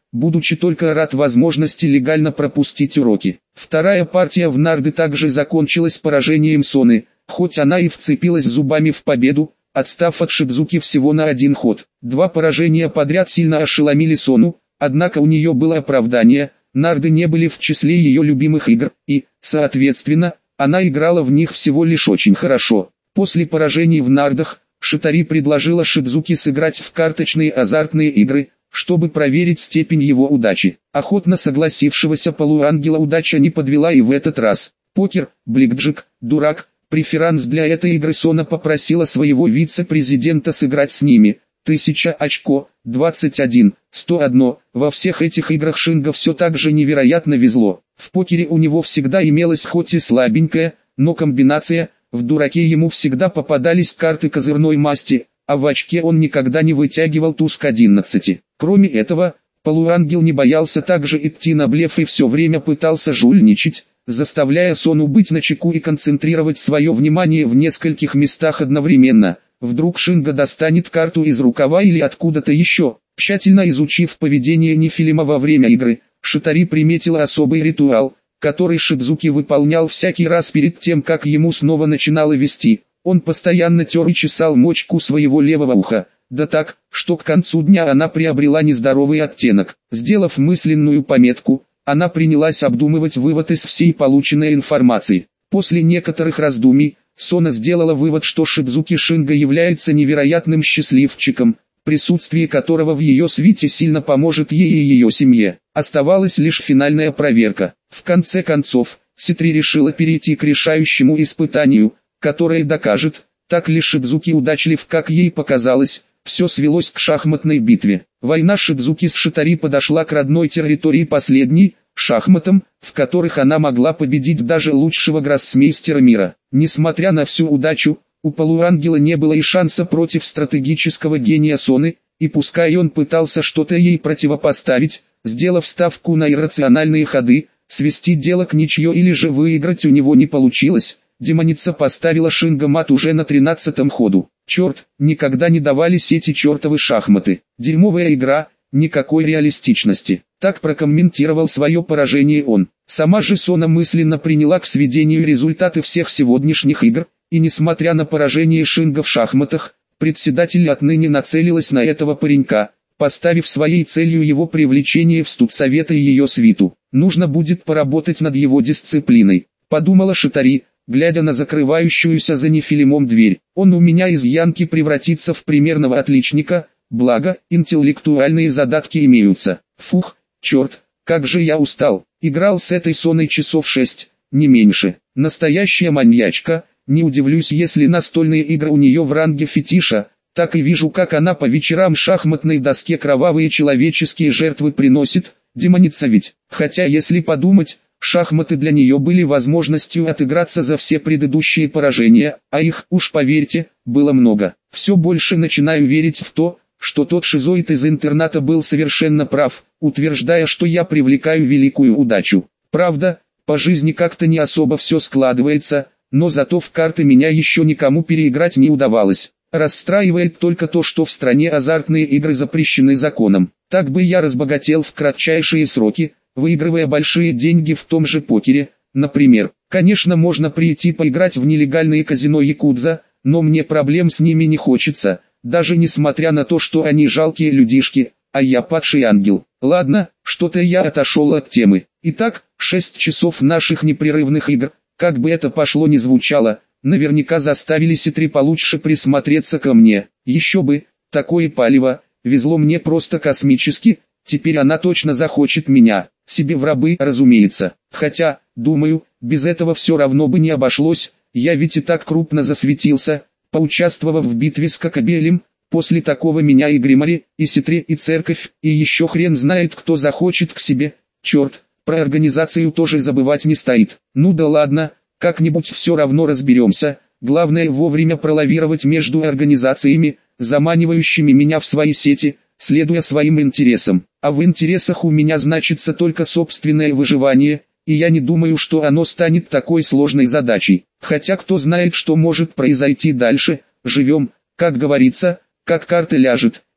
будучи только рад возможности легально пропустить уроки. Вторая партия в нарды также закончилась поражением Соны, хоть она и вцепилась зубами в победу, отстав от Шидзуки всего на один ход. Два поражения подряд сильно ошеломили Сону, однако у нее было оправдание, нарды не были в числе ее любимых игр, и, соответственно, она играла в них всего лишь очень хорошо. После поражений в нардах, Шитари предложила Шидзуки сыграть в карточные азартные игры, чтобы проверить степень его удачи. Охотно согласившегося полуангела удача не подвела и в этот раз. Покер, бликджек, дурак, преферанс для этой игры Сона попросила своего вице-президента сыграть с ними. Тысяча очко, двадцать один, сто один. Во всех этих играх Шинго все так же невероятно везло. В покере у него всегда имелась хоть и слабенькая, но комбинация. В дураке ему всегда попадались карты козырной масти, а в очке он никогда не вытягивал туз к одиннадцати. Кроме этого, полуангел не боялся также идти на блеф и все время пытался жульничать, заставляя Сону быть начеку и концентрировать свое внимание в нескольких местах одновременно. Вдруг Шинго достанет карту из рукава или откуда-то еще. Тщательно изучив поведение Нефилима во время игры, Шитари приметила особый ритуал, который Шидзуки выполнял всякий раз перед тем, как ему снова начинало вести. Он постоянно тер и чесал мочку своего левого уха, да так, что к концу дня она приобрела нездоровый оттенок. Сделав мысленную пометку, она принялась обдумывать вывод из всей полученной информации. После некоторых раздумий, Сона сделала вывод, что Шидзуки Шинго является невероятным счастливчиком, присутствие которого в ее свите сильно поможет ей и ее семье. Оставалась лишь финальная проверка. В конце концов, Ситри решила перейти к решающему испытанию, которое докажет, так ли Шидзуки удачлив, как ей показалось. Все свелось к шахматной битве. Война Шидзуки с Шитари подошла к родной территории последней, шахматам, в которых она могла победить даже лучшего гроссмейстера мира. Несмотря на всю удачу, у полуангела не было и шанса против стратегического гения Соны, и пускай он пытался что-то ей противопоставить, сделав ставку на иррациональные ходы, свести дело к ничье или же выиграть у него не получилось. Демоница поставила Шинго мат уже на тринадцатом ходу. Черт, никогда не давались эти чертовы шахматы. Дерьмовая игра, никакой реалистичности. Так прокомментировал свое поражение он. Сама же Сона мысленно приняла к сведению результаты всех сегодняшних игр, и несмотря на поражение Шинго в шахматах, председатель отныне нацелилась на этого паренька, поставив своей целью его привлечение в студсовет и ее свиту. Нужно будет поработать над его дисциплиной, подумала Шитари, глядя на закрывающуюся за Нефилимом дверь. Он у меня из Янки превратится в примерного отличника, благо, интеллектуальные задатки имеются. Фух, черт, как же я устал. Играл с этой Соной часов шесть, не меньше. Настоящая маньячка, не удивлюсь, если настольные игры у нее в ранге фетиша. Так и вижу, как она по вечерам шахматной доске кровавые человеческие жертвы приносит. Демоница ведь. Хотя если подумать, шахматы для нее были возможностью отыграться за все предыдущие поражения, а их, уж поверьте, было много. Все больше начинаю верить в то, что тот шизоид из интерната был совершенно прав, утверждая, что я привлекаю великую удачу. Правда, по жизни как-то не особо все складывается, но зато в карты меня еще никому переиграть не удавалось. Расстраивает только то, что в стране азартные игры запрещены законом. Так бы я разбогател в кратчайшие сроки, выигрывая большие деньги в том же покере, например. Конечно, можно прийти поиграть в нелегальные казино Якудза, но мне проблем с ними не хочется, даже несмотря на то, что они жалкие людишки, а я падший ангел. Ладно, что-то я отошел от темы. Итак, шесть часов наших непрерывных игр, как бы это пошло ни звучало, наверняка заставили Ситри получше присмотреться ко мне. Еще бы, такое палево, везло мне просто космически, теперь она точно захочет меня. Себе в рабы, разумеется. Хотя, думаю, без этого все равно бы не обошлось, я ведь и так крупно засветился, поучаствовав в битве с Кокобелем. После такого меня и Гримари, и Ситри, и церковь, и еще хрен знает кто захочет к себе. Черт, про организацию тоже забывать не стоит. Ну да ладно, как-нибудь все равно разберемся. Главное вовремя пролавировать между организациями, заманивающими меня в свои сети, следуя своим интересам. А в интересах у меня значится только собственное выживание, и я не думаю, что оно станет такой сложной задачей. Хотя кто знает, что может произойти дальше. Живем, как говорится, как карта ляжет.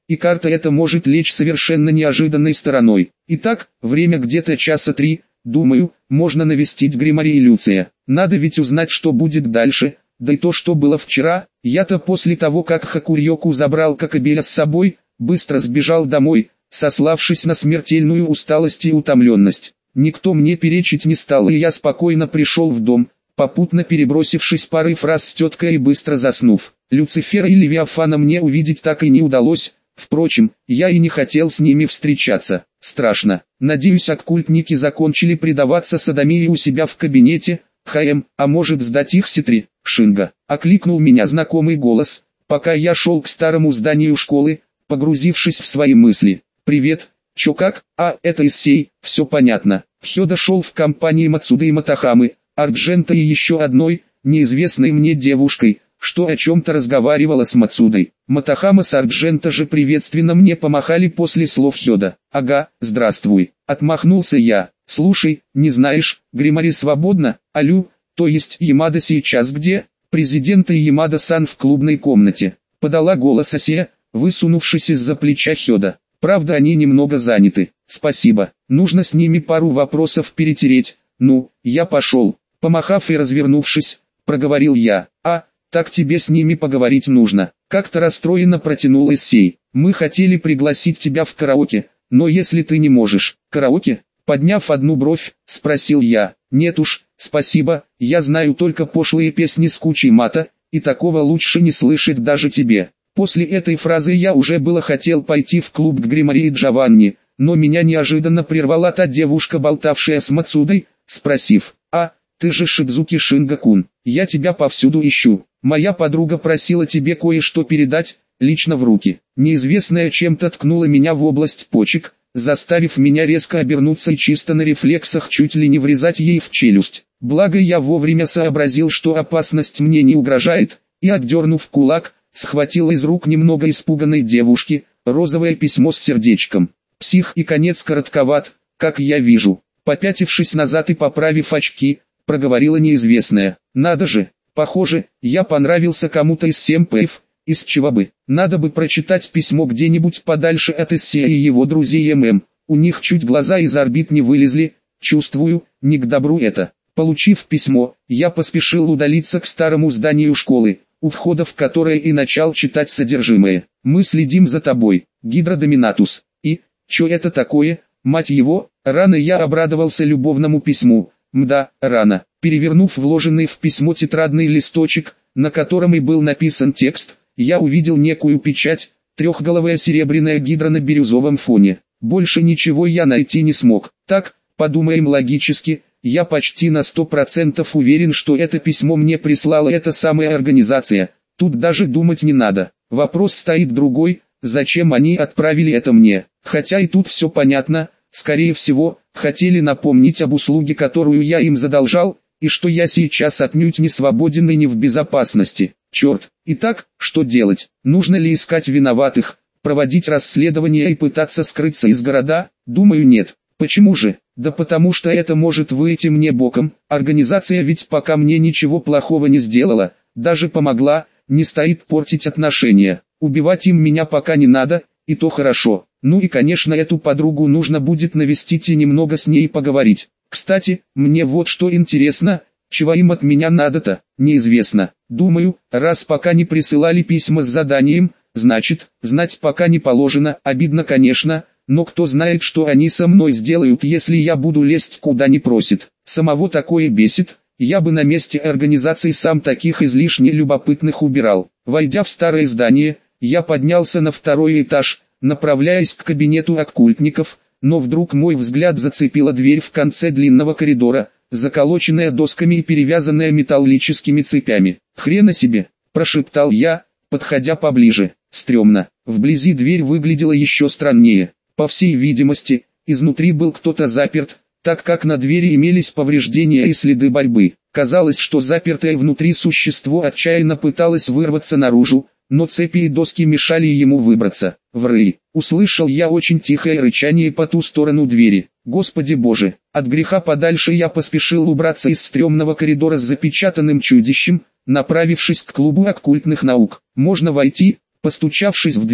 и карта эта может лечь совершенно неожиданной стороной. Итак, время где-то часа три, думаю, можно навестить Гримари и Люция. Надо ведь узнать, что будет дальше, да и то, что было вчера. Я-то после того, как Хакурьоку забрал Кокобеля с собой, быстро сбежал домой, сославшись на смертельную усталость и утомленность. Никто мне перечить не стал, и я спокойно пришел в дом, попутно перебросившись парой фраз с теткой и быстро заснув. Люцифера и Левиафана мне увидеть так и не удалось, впрочем, я и не хотел с ними встречаться. Страшно. Надеюсь, оккультники закончили предаваться содомии у себя в кабинете. ХМ, а может сдать их Ситри? Шинга. Окликнул меня знакомый голос, пока я шел к старому зданию школы, погрузившись в свои мысли. «Привет, чё как? А, это Issei, все понятно». Хёда шел в компании Мацуды и Матахамы, Арджента и еще одной, неизвестной мне девушкой, что о чем-то разговаривала с Мацудой. Матахама с Арджента же приветственно мне помахали после слов Хёда. «Ага, здравствуй», — отмахнулся я. «Слушай, не знаешь, Гримари свободна? Алю, то есть Ямада сейчас где?» «Президента и Ямада-сан в клубной комнате», — подала голос Асия, высунувшись из-за плеча Хёда. «Правда, они немного заняты. Спасибо. Нужно с ними пару вопросов перетереть. Ну, я пошел». Помахав и развернувшись, проговорил я. «А, так тебе с ними поговорить нужно». Как-то расстроенно протянул Issei. «Мы хотели пригласить тебя в караоке, но если ты не можешь». «Караоке?» Подняв одну бровь, спросил я. «Нет уж, спасибо, я знаю только пошлые песни с кучей мата, и такого лучше не слышать даже тебе». После этой фразы я уже было хотел пойти в клуб к Гримари и Джованни, но меня неожиданно прервала та девушка, болтавшая с Мацудой, спросив: «А, ты же Шидзуки Шинга-кун, я тебя повсюду ищу. Моя подруга просила тебе кое-что передать, лично в руки». Неизвестная чем-то ткнула меня в область почек, заставив меня резко обернуться и чисто на рефлексах чуть ли не врезать ей в челюсть. Благо я вовремя сообразил, что опасность мне не угрожает, и, отдернув кулак, схватил из рук немного испуганной девушки розовое письмо с сердечком. «Псих и конец коротковат, как я вижу». Попятившись назад и поправив очки, проговорила неизвестная. «Надо же, похоже, я понравился кому-то из сэмпэев, из чего бы. Надо бы прочитать письмо где-нибудь подальше от Issei и его друзей ММ. У них чуть глаза из орбит не вылезли, чувствую, не к добру это». Получив письмо, я поспешил удалиться к старому зданию школы, у входа в которое и начал читать содержимое. «Мы следим за тобой, Гидродоминатус». И, чё это такое, мать его, рано я обрадовался любовному письму. Мда, рано. Перевернув вложенный в письмо тетрадный листочек, на котором и был написан текст, я увидел некую печать, трехголовая серебряная гидра на бирюзовом фоне. Больше ничего я найти не смог. Так, подумаем логически, я почти на сто процентов уверен, что это письмо мне прислала эта самая организация. Тут даже думать не надо. Вопрос стоит другой, зачем они отправили это мне? Хотя и тут все понятно, скорее всего, хотели напомнить об услуге, которую я им задолжал, и что я сейчас отнюдь не свободен и не в безопасности. Черт, итак, что делать? Нужно ли искать виноватых, проводить расследование и пытаться скрыться из города? Думаю, нет. Почему же? Да потому что это может выйти мне боком. Организация ведь пока мне ничего плохого не сделала, даже помогла, не стоит портить отношения. Убивать им меня пока не надо, и то хорошо. Ну и конечно, эту подругу нужно будет навестить и немного с ней поговорить. Кстати, мне вот что интересно, чего им от меня надо-то, неизвестно. Думаю, раз пока не присылали письма с заданием, значит, знать пока не положено. Обидно, конечно, но кто знает, что они со мной сделают, если я буду лезть куда не просит. Самого такое бесит, я бы на месте организации сам таких излишне любопытных убирал. Войдя в старое здание, я поднялся на второй этаж, направляясь к кабинету оккультников, но вдруг мой взгляд зацепила дверь в конце длинного коридора, заколоченная досками и перевязанная металлическими цепями. «Хрена себе!» – прошептал я, подходя поближе. Стрёмно. Вблизи дверь выглядела еще страннее. По всей видимости, изнутри был кто-то заперт, так как на двери имелись повреждения и следы борьбы. Казалось, что запертое внутри существо отчаянно пыталось вырваться наружу, но цепи и доски мешали ему выбраться. «Врый!» — услышал я очень тихое рычание по ту сторону двери. Господи Боже! От греха подальше я поспешил убраться из стрёмного коридора с запечатанным чудищем, направившись к клубу оккультных наук. «Можно войти?» Постучавшись в дверь,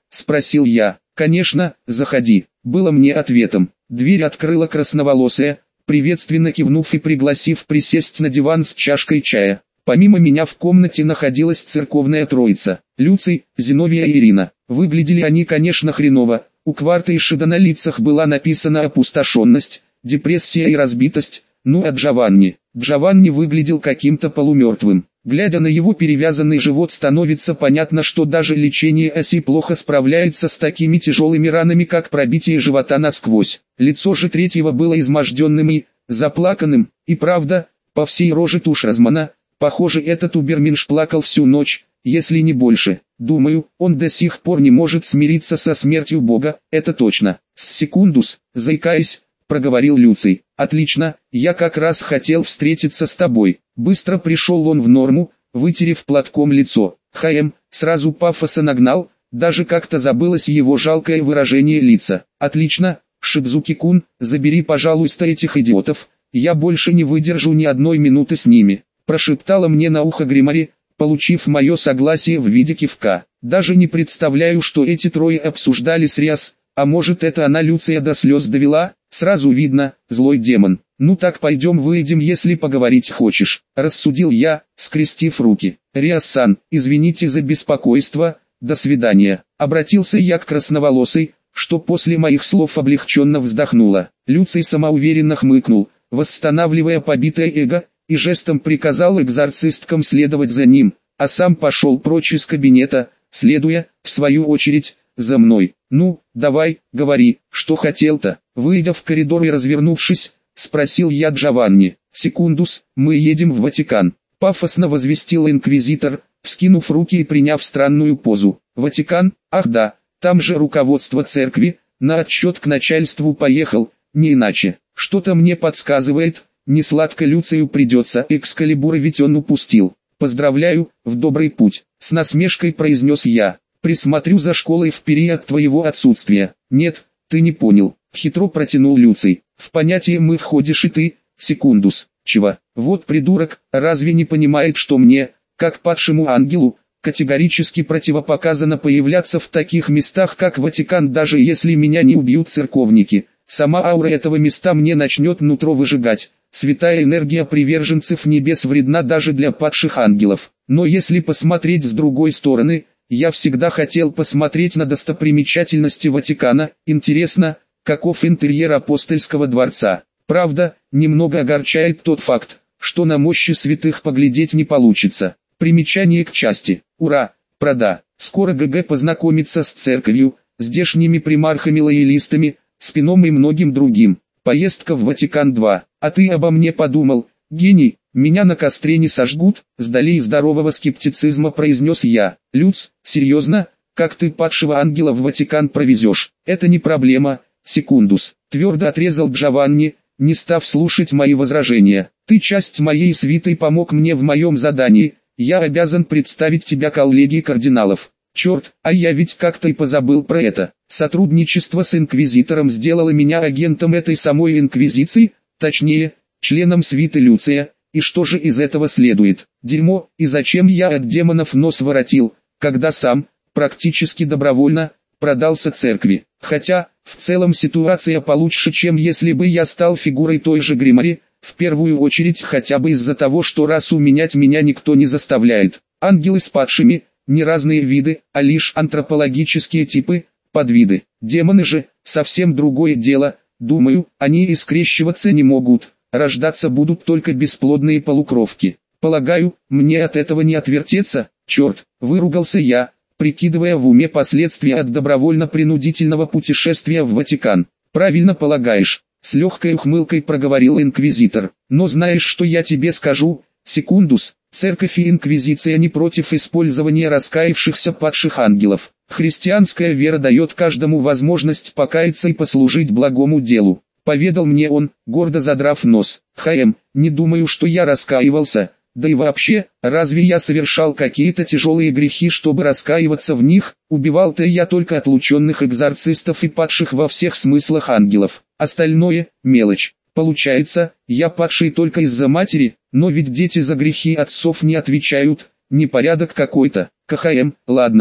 спросил я. Конечно, заходи, было мне ответом. Дверь открыла красноволосая, приветственно кивнув и пригласив присесть на диван с чашкой чая. Помимо меня в комнате находилась церковная троица. Люций, Зиновия и Ирина. Выглядели они, конечно, хреново. У Квартейшида на лицах была написана опустошенность, депрессия и разбитость. Ну а Джованни. Джованни выглядел каким-то полумертвым. Глядя на его перевязанный живот, становится понятно, что даже лечение оси плохо справляется с такими тяжелыми ранами, как пробитие живота насквозь. Лицо же третьего было изможденным и заплаканным, и правда, по всей роже тушь размана. Похоже, этот уберменш плакал всю ночь, если не больше. Думаю, он до сих пор не может смириться со смертью Бога, это точно. С секундус, заикаясь, проговорил Люций. Отлично, я как раз хотел встретиться с тобой. Быстро пришел он в норму, вытерев платком лицо. ХМ, сразу пафоса нагнал, даже как-то забылось его жалкое выражение лица. Отлично, Шидзуки-кун, забери, пожалуйста, этих идиотов, я больше не выдержу ни одной минуты с ними. Прошептала мне на ухо Гримари, получив мое согласие в виде кивка. Даже не представляю, что эти трое обсуждали с Риас, а может, это она Люция до слез довела. Сразу видно, злой демон. Ну так пойдем выйдем, если поговорить хочешь, рассудил я, скрестив руки. Риас-сан, извините за беспокойство, до свидания. Обратился я к красноволосой, что после моих слов облегченно вздохнула. Люций самоуверенно хмыкнул, восстанавливая побитое эго, и жестом приказал экзорцисткам следовать за ним, а сам пошел прочь из кабинета, следуя, в свою очередь, за мной. Ну, давай, говори, что хотел-то. Выйдя в коридор и развернувшись, спросил я Джованни. Секундус, мы едем в Ватикан. Пафосно возвестил инквизитор, вскинув руки и приняв странную позу. Ватикан? Ах да, там же руководство церкви, на отчет к начальству поехал, не иначе. Что-то мне подсказывает, несладко Люцию придется, Экскалибура ведь он упустил. Поздравляю, в добрый путь, с насмешкой произнес я. Присмотрю за школой в период твоего отсутствия. Нет, ты не понял, хитро протянул Люций. В понятие мы входишь и ты, секундус. Чего? Вот придурок, разве не понимает, что мне, как падшему ангелу, категорически противопоказано появляться в таких местах, как Ватикан, даже если меня не убьют церковники. Сама аура этого места мне начнет нутро выжигать. Святая энергия приверженцев небес вредна даже для падших ангелов. Но если посмотреть с другой стороны, я всегда хотел посмотреть на достопримечательности Ватикана. Интересно, каков интерьер апостольского дворца. Правда, немного огорчает тот факт, что на мощи святых поглядеть не получится. Примечание к части. Ура, прода. Скоро ГГ познакомится с церковью, здешними примархами-лоялистами, Спином и многим другим. Поездка в Ватикан два. А ты обо мне подумал, гений, меня на костре не сожгут, с долей здорового скептицизма произнес я. Люц, серьезно, как ты падшего ангела в Ватикан провезешь? Это не проблема, секундус, твердо отрезал Джованни, не став слушать мои возражения. Ты часть моей свиты, помог мне в моем задании, я обязан представить тебя коллегии кардиналов. Черт, а я ведь как-то и позабыл про это. Сотрудничество с Инквизитором сделало меня агентом этой самой Инквизиции, точнее, членом свиты Люция. И что же из этого следует? Дерьмо, и зачем я от демонов нос воротил, когда сам, практически добровольно, продался церкви? Хотя, в целом ситуация получше, чем если бы я стал фигурой той же Гримари, в первую очередь хотя бы из-за того, что расу менять меня никто не заставляет. Ангелы с падшими, не разные виды, а лишь антропологические типы, подвиды. Демоны же, совсем другое дело, думаю, они и скрещиваться не могут, рождаться будут только бесплодные полукровки. Полагаю, мне от этого не отвертеться, черт, выругался я, прикидывая в уме последствия от добровольно-принудительного путешествия в Ватикан. Правильно полагаешь, с легкой ухмылкой проговорил инквизитор, но знаешь, что я тебе скажу, секундус, церковь и инквизиция не против использования раскаявшихся падших ангелов. Христианская вера дает каждому возможность покаяться и послужить благому делу. Поведал мне он, гордо задрав нос. ХМ, не думаю, что я раскаивался, да и вообще, разве я совершал какие-то тяжелые грехи, чтобы раскаиваться в них? Убивал-то я только отлученных экзорцистов и падших во всех смыслах ангелов. Остальное – мелочь. Получается, я падший только из-за матери, но ведь дети за грехи отцов не отвечают, непорядок какой-то. КХМ, ладно,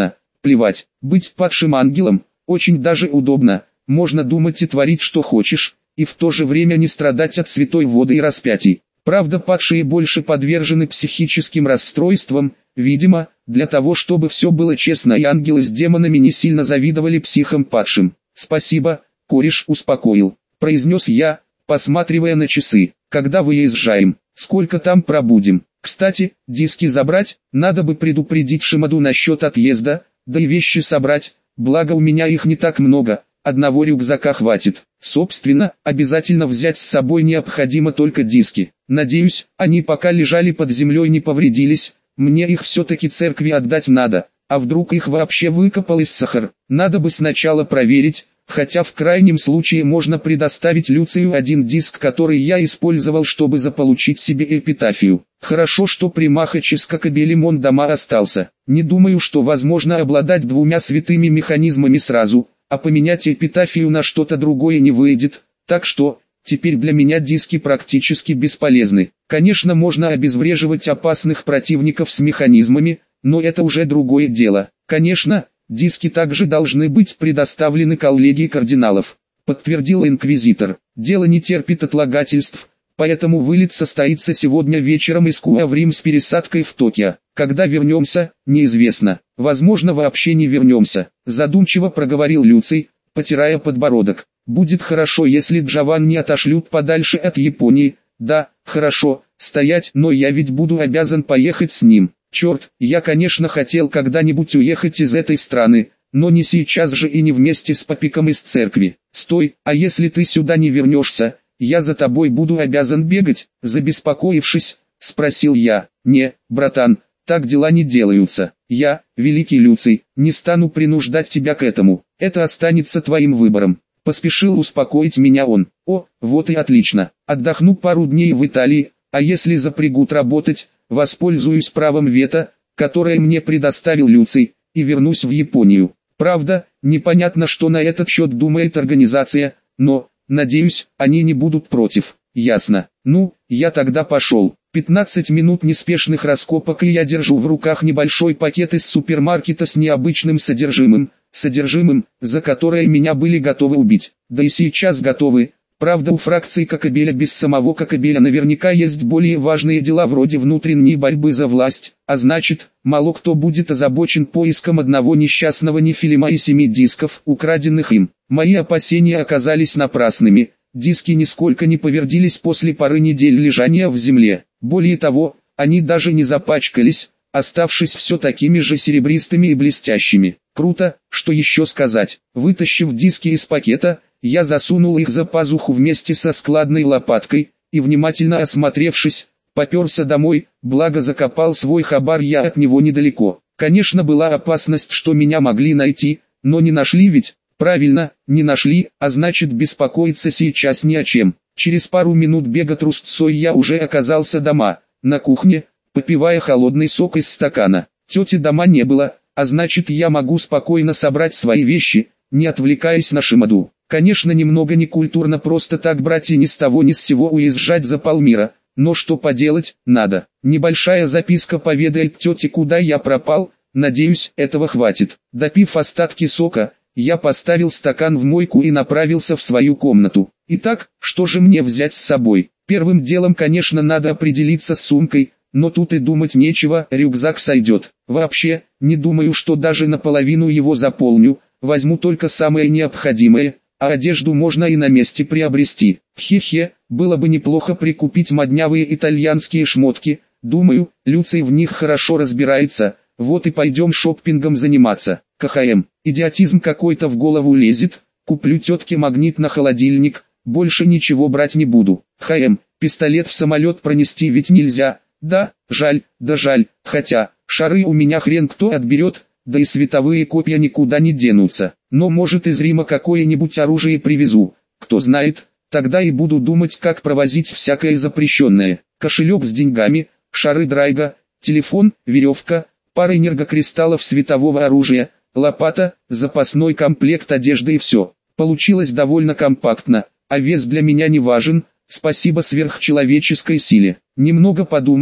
Плевать, быть падшим ангелом, очень даже удобно, можно думать и творить что хочешь, и в то же время не страдать от святой воды и распятий. Правда, падшие больше подвержены психическим расстройствам, видимо, для того чтобы все было честно и ангелы с демонами не сильно завидовали психам падшим. «Спасибо, кореш успокоил», — произнес я, посматривая на часы. «Когда выезжаем? Сколько там пробудем? Кстати, диски забрать, надо бы предупредить Шимаду насчет отъезда, да и вещи собрать, благо у меня их не так много, одного рюкзака хватит. Собственно, обязательно взять с собой необходимо только диски. Надеюсь, они пока лежали под землей не повредились, мне их все-таки церкви отдать надо, а вдруг их вообще выкопал из сахар. Надо бы сначала проверить, хотя в крайнем случае можно предоставить Люцию один диск, который я использовал, чтобы заполучить себе эпитафию. Хорошо, что при Махаче с Кокобелем он дома остался. Не думаю, что возможно обладать двумя святыми механизмами сразу, а поменять эпитафию на что-то другое не выйдет, так что, теперь для меня диски практически бесполезны. Конечно, можно обезвреживать опасных противников с механизмами, но это уже другое дело. Конечно, диски также должны быть предоставлены коллегии кардиналов, подтвердил инквизитор. Дело не терпит отлагательств, поэтому вылет состоится сегодня вечером из Куа в Рим с пересадкой в Токио. Когда вернемся, неизвестно. Возможно, вообще не вернемся. Задумчиво проговорил Люций, потирая подбородок. Будет хорошо, если Джованни отошлют подальше от Японии. Да, хорошо, стоять, но я ведь буду обязан поехать с ним. Черт, я конечно хотел когда-нибудь уехать из этой страны, но не сейчас же и не вместе с Папиком из церкви. Стой, а если ты сюда не вернешься, я за тобой буду обязан бегать? Забеспокоившись, спросил я. Не, братан, так дела не делаются. Я, великий Люций, не стану принуждать тебя к этому. Это останется твоим выбором. Поспешил успокоить меня он. О, вот и отлично. Отдохну пару дней в Италии, а если запрягут работать, воспользуюсь правом вето, которое мне предоставил Люций, и вернусь в Японию. Правда, непонятно, что на этот счет думает организация, но, надеюсь, они не будут против. Ясно. Ну, я тогда пошел. пятнадцать минут неспешных раскопок, и я держу в руках небольшой пакет из супермаркета с необычным содержимым, содержимым, за которое меня были готовы убить. Да и сейчас готовы. Правда, у фракции Кокобеля без самого Кокобеля наверняка есть более важные дела вроде внутренней борьбы за власть, а значит, мало кто будет озабочен поиском одного несчастного нефилима и семи дисков, украденных им. Мои опасения оказались напрасными, диски нисколько не повредились после пары недель лежания в земле. Более того, они даже не запачкались, оставшись все такими же серебристыми и блестящими. Круто, что еще сказать. Вытащив диски из пакета, я засунул их за пазуху вместе со складной лопаткой, и внимательно осмотревшись, поперся домой, благо закопал свой хабар я от него недалеко. Конечно, была опасность, что меня могли найти, но не нашли ведь, правильно, не нашли, а значит беспокоиться сейчас ни о чем. Через пару минут бега трусцой я уже оказался дома, на кухне, попивая холодный сок из стакана. Тети дома не было, а значит я могу спокойно собрать свои вещи, не отвлекаясь на Шимаду. Конечно, немного некультурно просто так брать и ни с того ни с сего уезжать за полмира, но что поделать, надо. Небольшая записка поведает тете, куда я пропал, надеюсь, этого хватит. Допив остатки сока, я поставил стакан в мойку и направился в свою комнату. Итак, что же мне взять с собой? Первым делом, конечно, надо определиться с сумкой, но тут и думать нечего, рюкзак сойдет. Вообще, не думаю, что даже наполовину его заполню, возьму только самое необходимое, а одежду можно и на месте приобрести. Хе-хе, было бы неплохо прикупить моднявые итальянские шмотки, думаю, Люций в них хорошо разбирается, вот и пойдем шоппингом заниматься. КХМ, идиотизм какой-то в голову лезет, куплю тетке магнит на холодильник, больше ничего брать не буду. ХМ, пистолет в самолет пронести ведь нельзя, да, жаль, да жаль, хотя, шары у меня хрен кто отберет, да и световые копья никуда не денутся. Но может из Рима какое-нибудь оружие привезу, кто знает, тогда и буду думать, как провозить всякое запрещенное. Кошелек с деньгами, шары драйга, телефон, веревка, пара энергокристаллов светового оружия, лопата, запасной комплект одежды и все. Получилось довольно компактно, а вес для меня не важен, спасибо сверхчеловеческой силе. Немного подумав,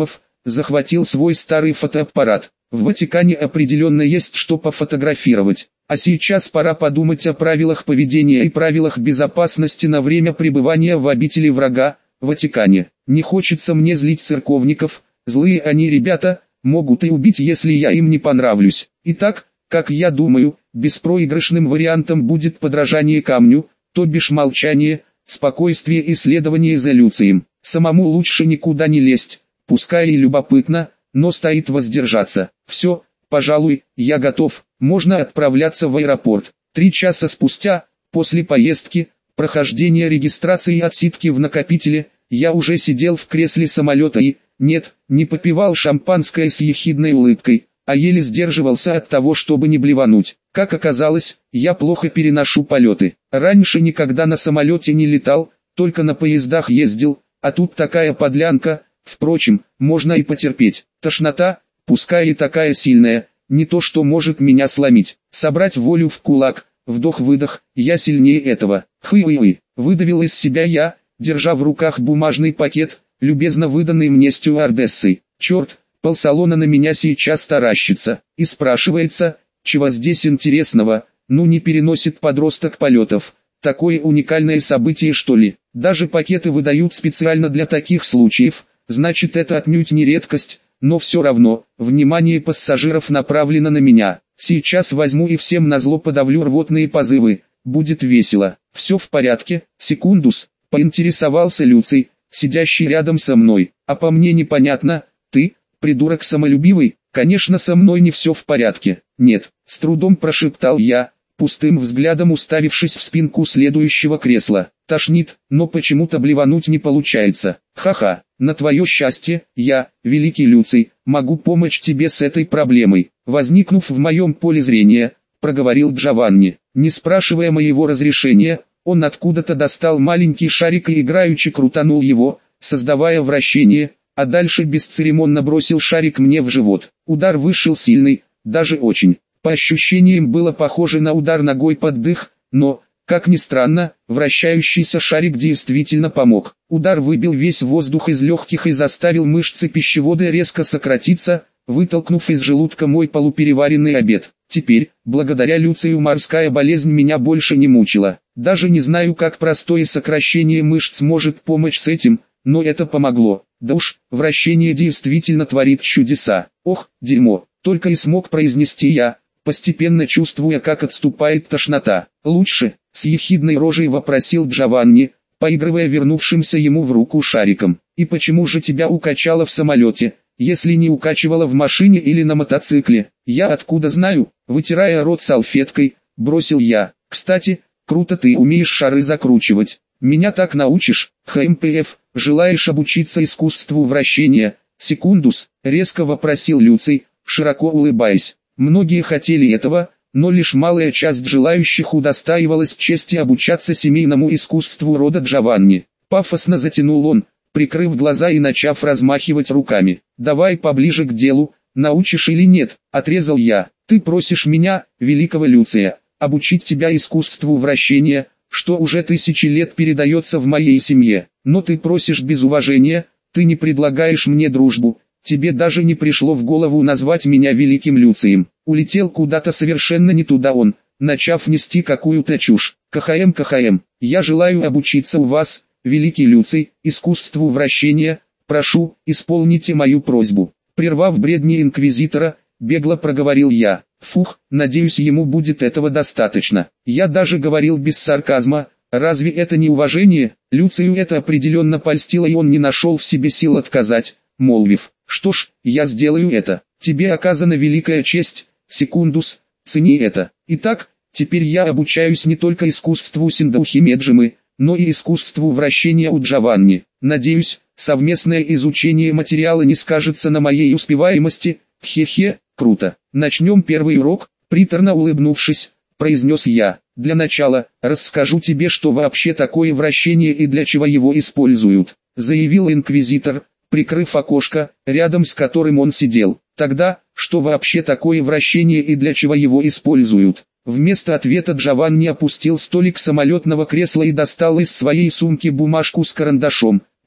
захватил свой старый фотоаппарат. В Ватикане определенно есть что пофотографировать. А сейчас пора подумать о правилах поведения и правилах безопасности на время пребывания в обители врага, Ватикане. Не хочется мне злить церковников, злые они ребята, могут и убить, если я им не понравлюсь. Итак, как я думаю, беспроигрышным вариантом будет подражание камню, то бишь молчание, спокойствие и следование за Люцием. Самому лучше никуда не лезть, пускай и любопытно, но стоит воздержаться. Все, пожалуй, я готов, можно отправляться в аэропорт. Три часа спустя, после поездки, прохождения регистрации и отсидки в накопителе, я уже сидел в кресле самолета и, нет, не попивал шампанское с ехидной улыбкой, а еле сдерживался от того, чтобы не блевануть. Как оказалось, я плохо переношу полеты. Раньше никогда на самолете не летал, только на поездах ездил, а тут такая подлянка, впрочем, можно и потерпеть. Тошнота, пускай и такая сильная, не то что может меня сломить. Собрать волю в кулак, вдох-выдох, я сильнее этого. Хы-вы-вы, выдавил из себя я, держа в руках бумажный пакет, любезно выданный мне стюардессой. Черт, полсалона на меня сейчас таращится, и спрашивается, чего здесь интересного, ну не переносит подросток полетов. Такое уникальное событие, что ли? Даже пакеты выдают специально для таких случаев, значит это отнюдь не редкость, но все равно, внимание пассажиров направлено на меня. Сейчас возьму и всем назло подавлю рвотные позывы, будет весело. Все в порядке, секундус, поинтересовался Люций, сидящий рядом со мной. А по мне непонятно, ты, придурок самолюбивый, конечно со мной не все в порядке. Нет, с трудом прошептал я, пустым взглядом уставившись в спинку следующего кресла. Тошнит, но почему-то блевануть не получается. Ха-ха, на твое счастье, я, великий Люций, могу помочь тебе с этой проблемой. Возникнув в моем поле зрения, проговорил Джованни. Не спрашивая моего разрешения, он откуда-то достал маленький шарик и играючи крутанул его, создавая вращение, а дальше бесцеремонно бросил шарик мне в живот. Удар вышел сильный, даже очень. По ощущениям было похоже на удар ногой под дых, но, как ни странно, вращающийся шарик действительно помог. Удар выбил весь воздух из легких и заставил мышцы пищевода резко сократиться, вытолкнув из желудка мой полупереваренный обед. Теперь, благодаря Люцию, морская болезнь меня больше не мучила. Даже не знаю, как простое сокращение мышц может помочь с этим, но это помогло. Да уж, вращение действительно творит чудеса. Ох, дерьмо, только и смог произнести я, постепенно чувствуя, как отступает тошнота. Лучше, с ехидной рожей вопросил Джованни, поигрывая вернувшимся ему в руку шариком. И почему же тебя укачало в самолете, если не укачивало в машине или на мотоцикле? Я откуда знаю, вытирая рот салфеткой, бросил я. Кстати, круто ты умеешь шары закручивать. Меня так научишь, ХМПФ, желаешь обучиться искусству вращения? Секундус, резко вопросил Люций, широко улыбаясь. Многие хотели этого, но лишь малая часть желающих удостаивалась чести обучаться семейному искусству рода Джованни. Пафосно затянул он, прикрыв глаза и начав размахивать руками. «Давай поближе к делу, научишь или нет?» – отрезал я. «Ты просишь меня, великого Люция, обучить тебя искусству вращения, что уже тысячи лет передается в моей семье. Но ты просишь без уважения, ты не предлагаешь мне дружбу, тебе даже не пришло в голову назвать меня великим Люцием». Улетел куда-то совершенно не туда он, начав нести какую-то чушь. «КХМ, КХМ, я желаю обучиться у вас, великий Люций, искусству вращения, прошу, исполните мою просьбу». Прервав бредни инквизитора, бегло проговорил я. Фух, надеюсь, ему будет этого достаточно. Я даже говорил без сарказма, разве это не уважение? Люцию это определенно польстило, и он не нашел в себе сил отказать, молвив: «Что ж, я сделаю это. Тебе оказана великая честь, секундус, цени это». Итак, теперь я обучаюсь не только искусству Синдаухимеджимы, но и искусству вращения у Джованни. Надеюсь, совместное изучение материала не скажется на моей успеваемости. Хе-хе, круто. Начнем первый урок, приторно улыбнувшись, произнес я. Для начала, расскажу тебе, что вообще такое вращение и для чего его используют, заявил инквизитор, прикрыв окошко, рядом с которым он сидел. Тогда, что вообще такое вращение и для чего его используют? Вместо ответа Джованни опустил столик самолетного кресла и достал из своей сумки бумажку с карандашом.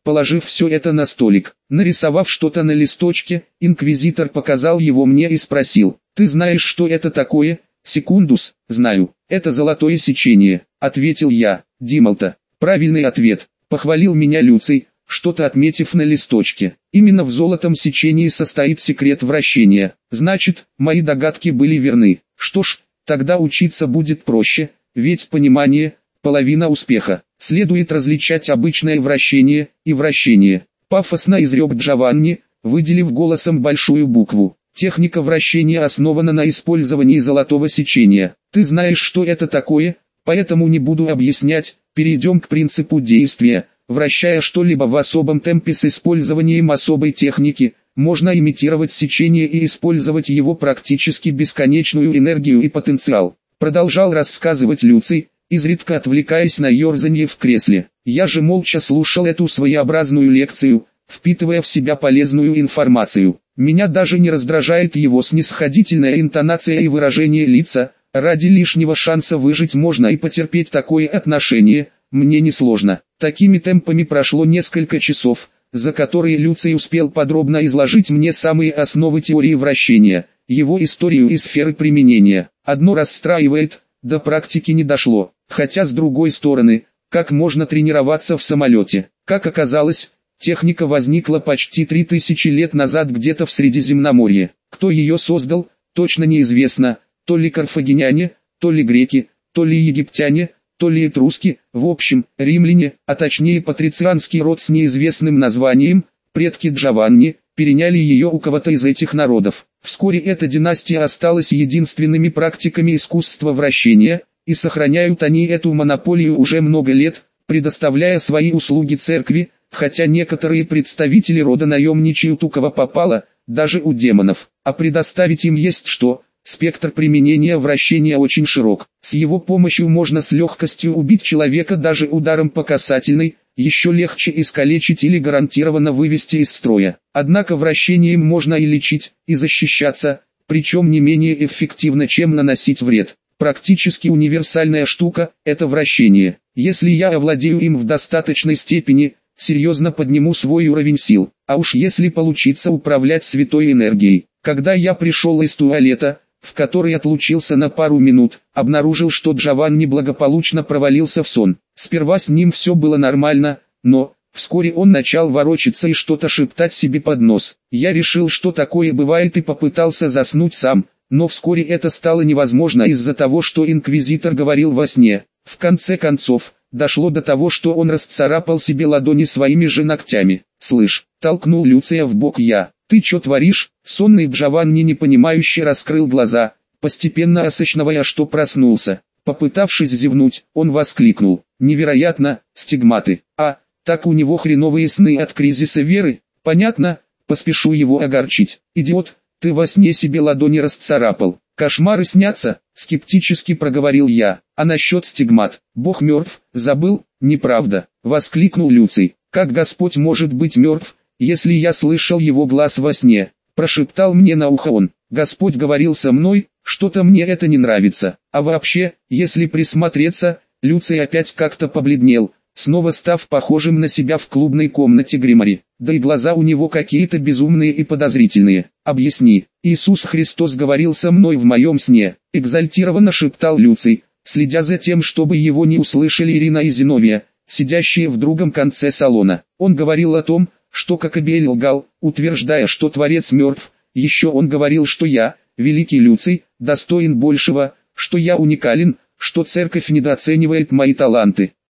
положив все это на столик. Нарисовав что-то на листочке, инквизитор показал его мне и спросил: «Ты знаешь, что это такое?» «Секундус, знаю, это золотое сечение», — ответил я. «Дималта». «Правильный ответ», — похвалил меня Люций, что-то отметив на листочке. «Именно в золотом сечении состоит секрет вращения. Значит, мои догадки были верны. Что ж, тогда учиться будет проще, ведь понимание — половина успеха. Следует различать обычное вращение и вращение», — пафосно изрек Джованни, выделив голосом большую букву. «Техника вращения основана на использовании золотого сечения. Ты знаешь, что это такое, поэтому не буду объяснять, перейдем к принципу действия. Вращая что-либо в особом темпе с использованием особой техники, можно имитировать сечение и использовать его практически бесконечную энергию и потенциал», — продолжал рассказывать Люций, изредка отвлекаясь на ерзанье в кресле. Я же молча слушал эту своеобразную лекцию, впитывая в себя полезную информацию. Меня даже не раздражает его снисходительная интонация и выражение лица. Ради лишнего шанса выжить можно и потерпеть такое отношение, мне несложно. Такими темпами прошло несколько часов, за которые Люций успел подробно изложить мне самые основы теории вращения, его историю и сферы применения. Одно расстраивает: до практики не дошло. Хотя с другой стороны, как можно тренироваться в самолете? Как оказалось, техника возникла почти три тысячи лет назад где-то в Средиземноморье. Кто ее создал, точно неизвестно, то ли карфагеняне, то ли греки, то ли египтяне, то ли этруски, в общем, римляне, а точнее патрицианский род с неизвестным названием, предки Джованни, переняли ее у кого-то из этих народов. Вскоре эта династия осталась единственными практиками искусства вращения, и сохраняют они эту монополию уже много лет, предоставляя свои услуги церкви, хотя некоторые представители рода наемничают у кого попало, даже у демонов. А предоставить им есть что? Спектр применения вращения очень широк. С его помощью можно с легкостью убить человека даже ударом по касательной, еще легче искалечить или гарантированно вывести из строя. Однако вращением можно и лечить, и защищаться, причем не менее эффективно, чем наносить вред. Практически универсальная штука – это вращение. Если я овладею им в достаточной степени, серьезно подниму свой уровень сил. А уж если получится управлять святой энергией. Когда я пришел из туалета, в который отлучился на пару минут, обнаружил, что Джованни благополучно провалился в сон. Сперва с ним все было нормально, но вскоре он начал ворочаться и что-то шептать себе под нос. Я решил, что такое бывает, и попытался заснуть сам, но вскоре это стало невозможно из-за того, что инквизитор говорил во сне. В конце концов, дошло до того, что он расцарапал себе ладони своими же ногтями. «Слышь», — толкнул Люция в бок я, — «ты чё творишь?» Сонный Джованни непонимающе раскрыл глаза, постепенно осознавая, что проснулся. Попытавшись зевнуть, он воскликнул: «Невероятно, стигматы! А, так у него хреновые сны от кризиса веры? Понятно, поспешу его огорчить. Идиот, ты во сне себе ладони расцарапал. Кошмары снятся?» — скептически проговорил я. «А насчет стигмат? Бог мертв, забыл?» «Неправда», — воскликнул Люций. «Как Господь может быть мертв, если я слышал его глаз во сне?» — прошептал мне на ухо он. «Господь говорил со мной, что-то мне это не нравится. А вообще, если присмотреться...» Люций опять как-то побледнел, снова став похожим на себя в клубной комнате гримари. Да и глаза у него какие-то безумные и подозрительные. «Объясни, Иисус Христос говорил со мной в моем сне», — экзальтированно шептал Люций, следя за тем, чтобы его не услышали Ирина и Зиновия, сидящие в другом конце салона. Он говорил о том, что Кокобель лгал, утверждая, что Творец мертв. Еще он говорил, что я, великий Люций, достоин большего, что я уникален, что церковь недооценивает мои таланты.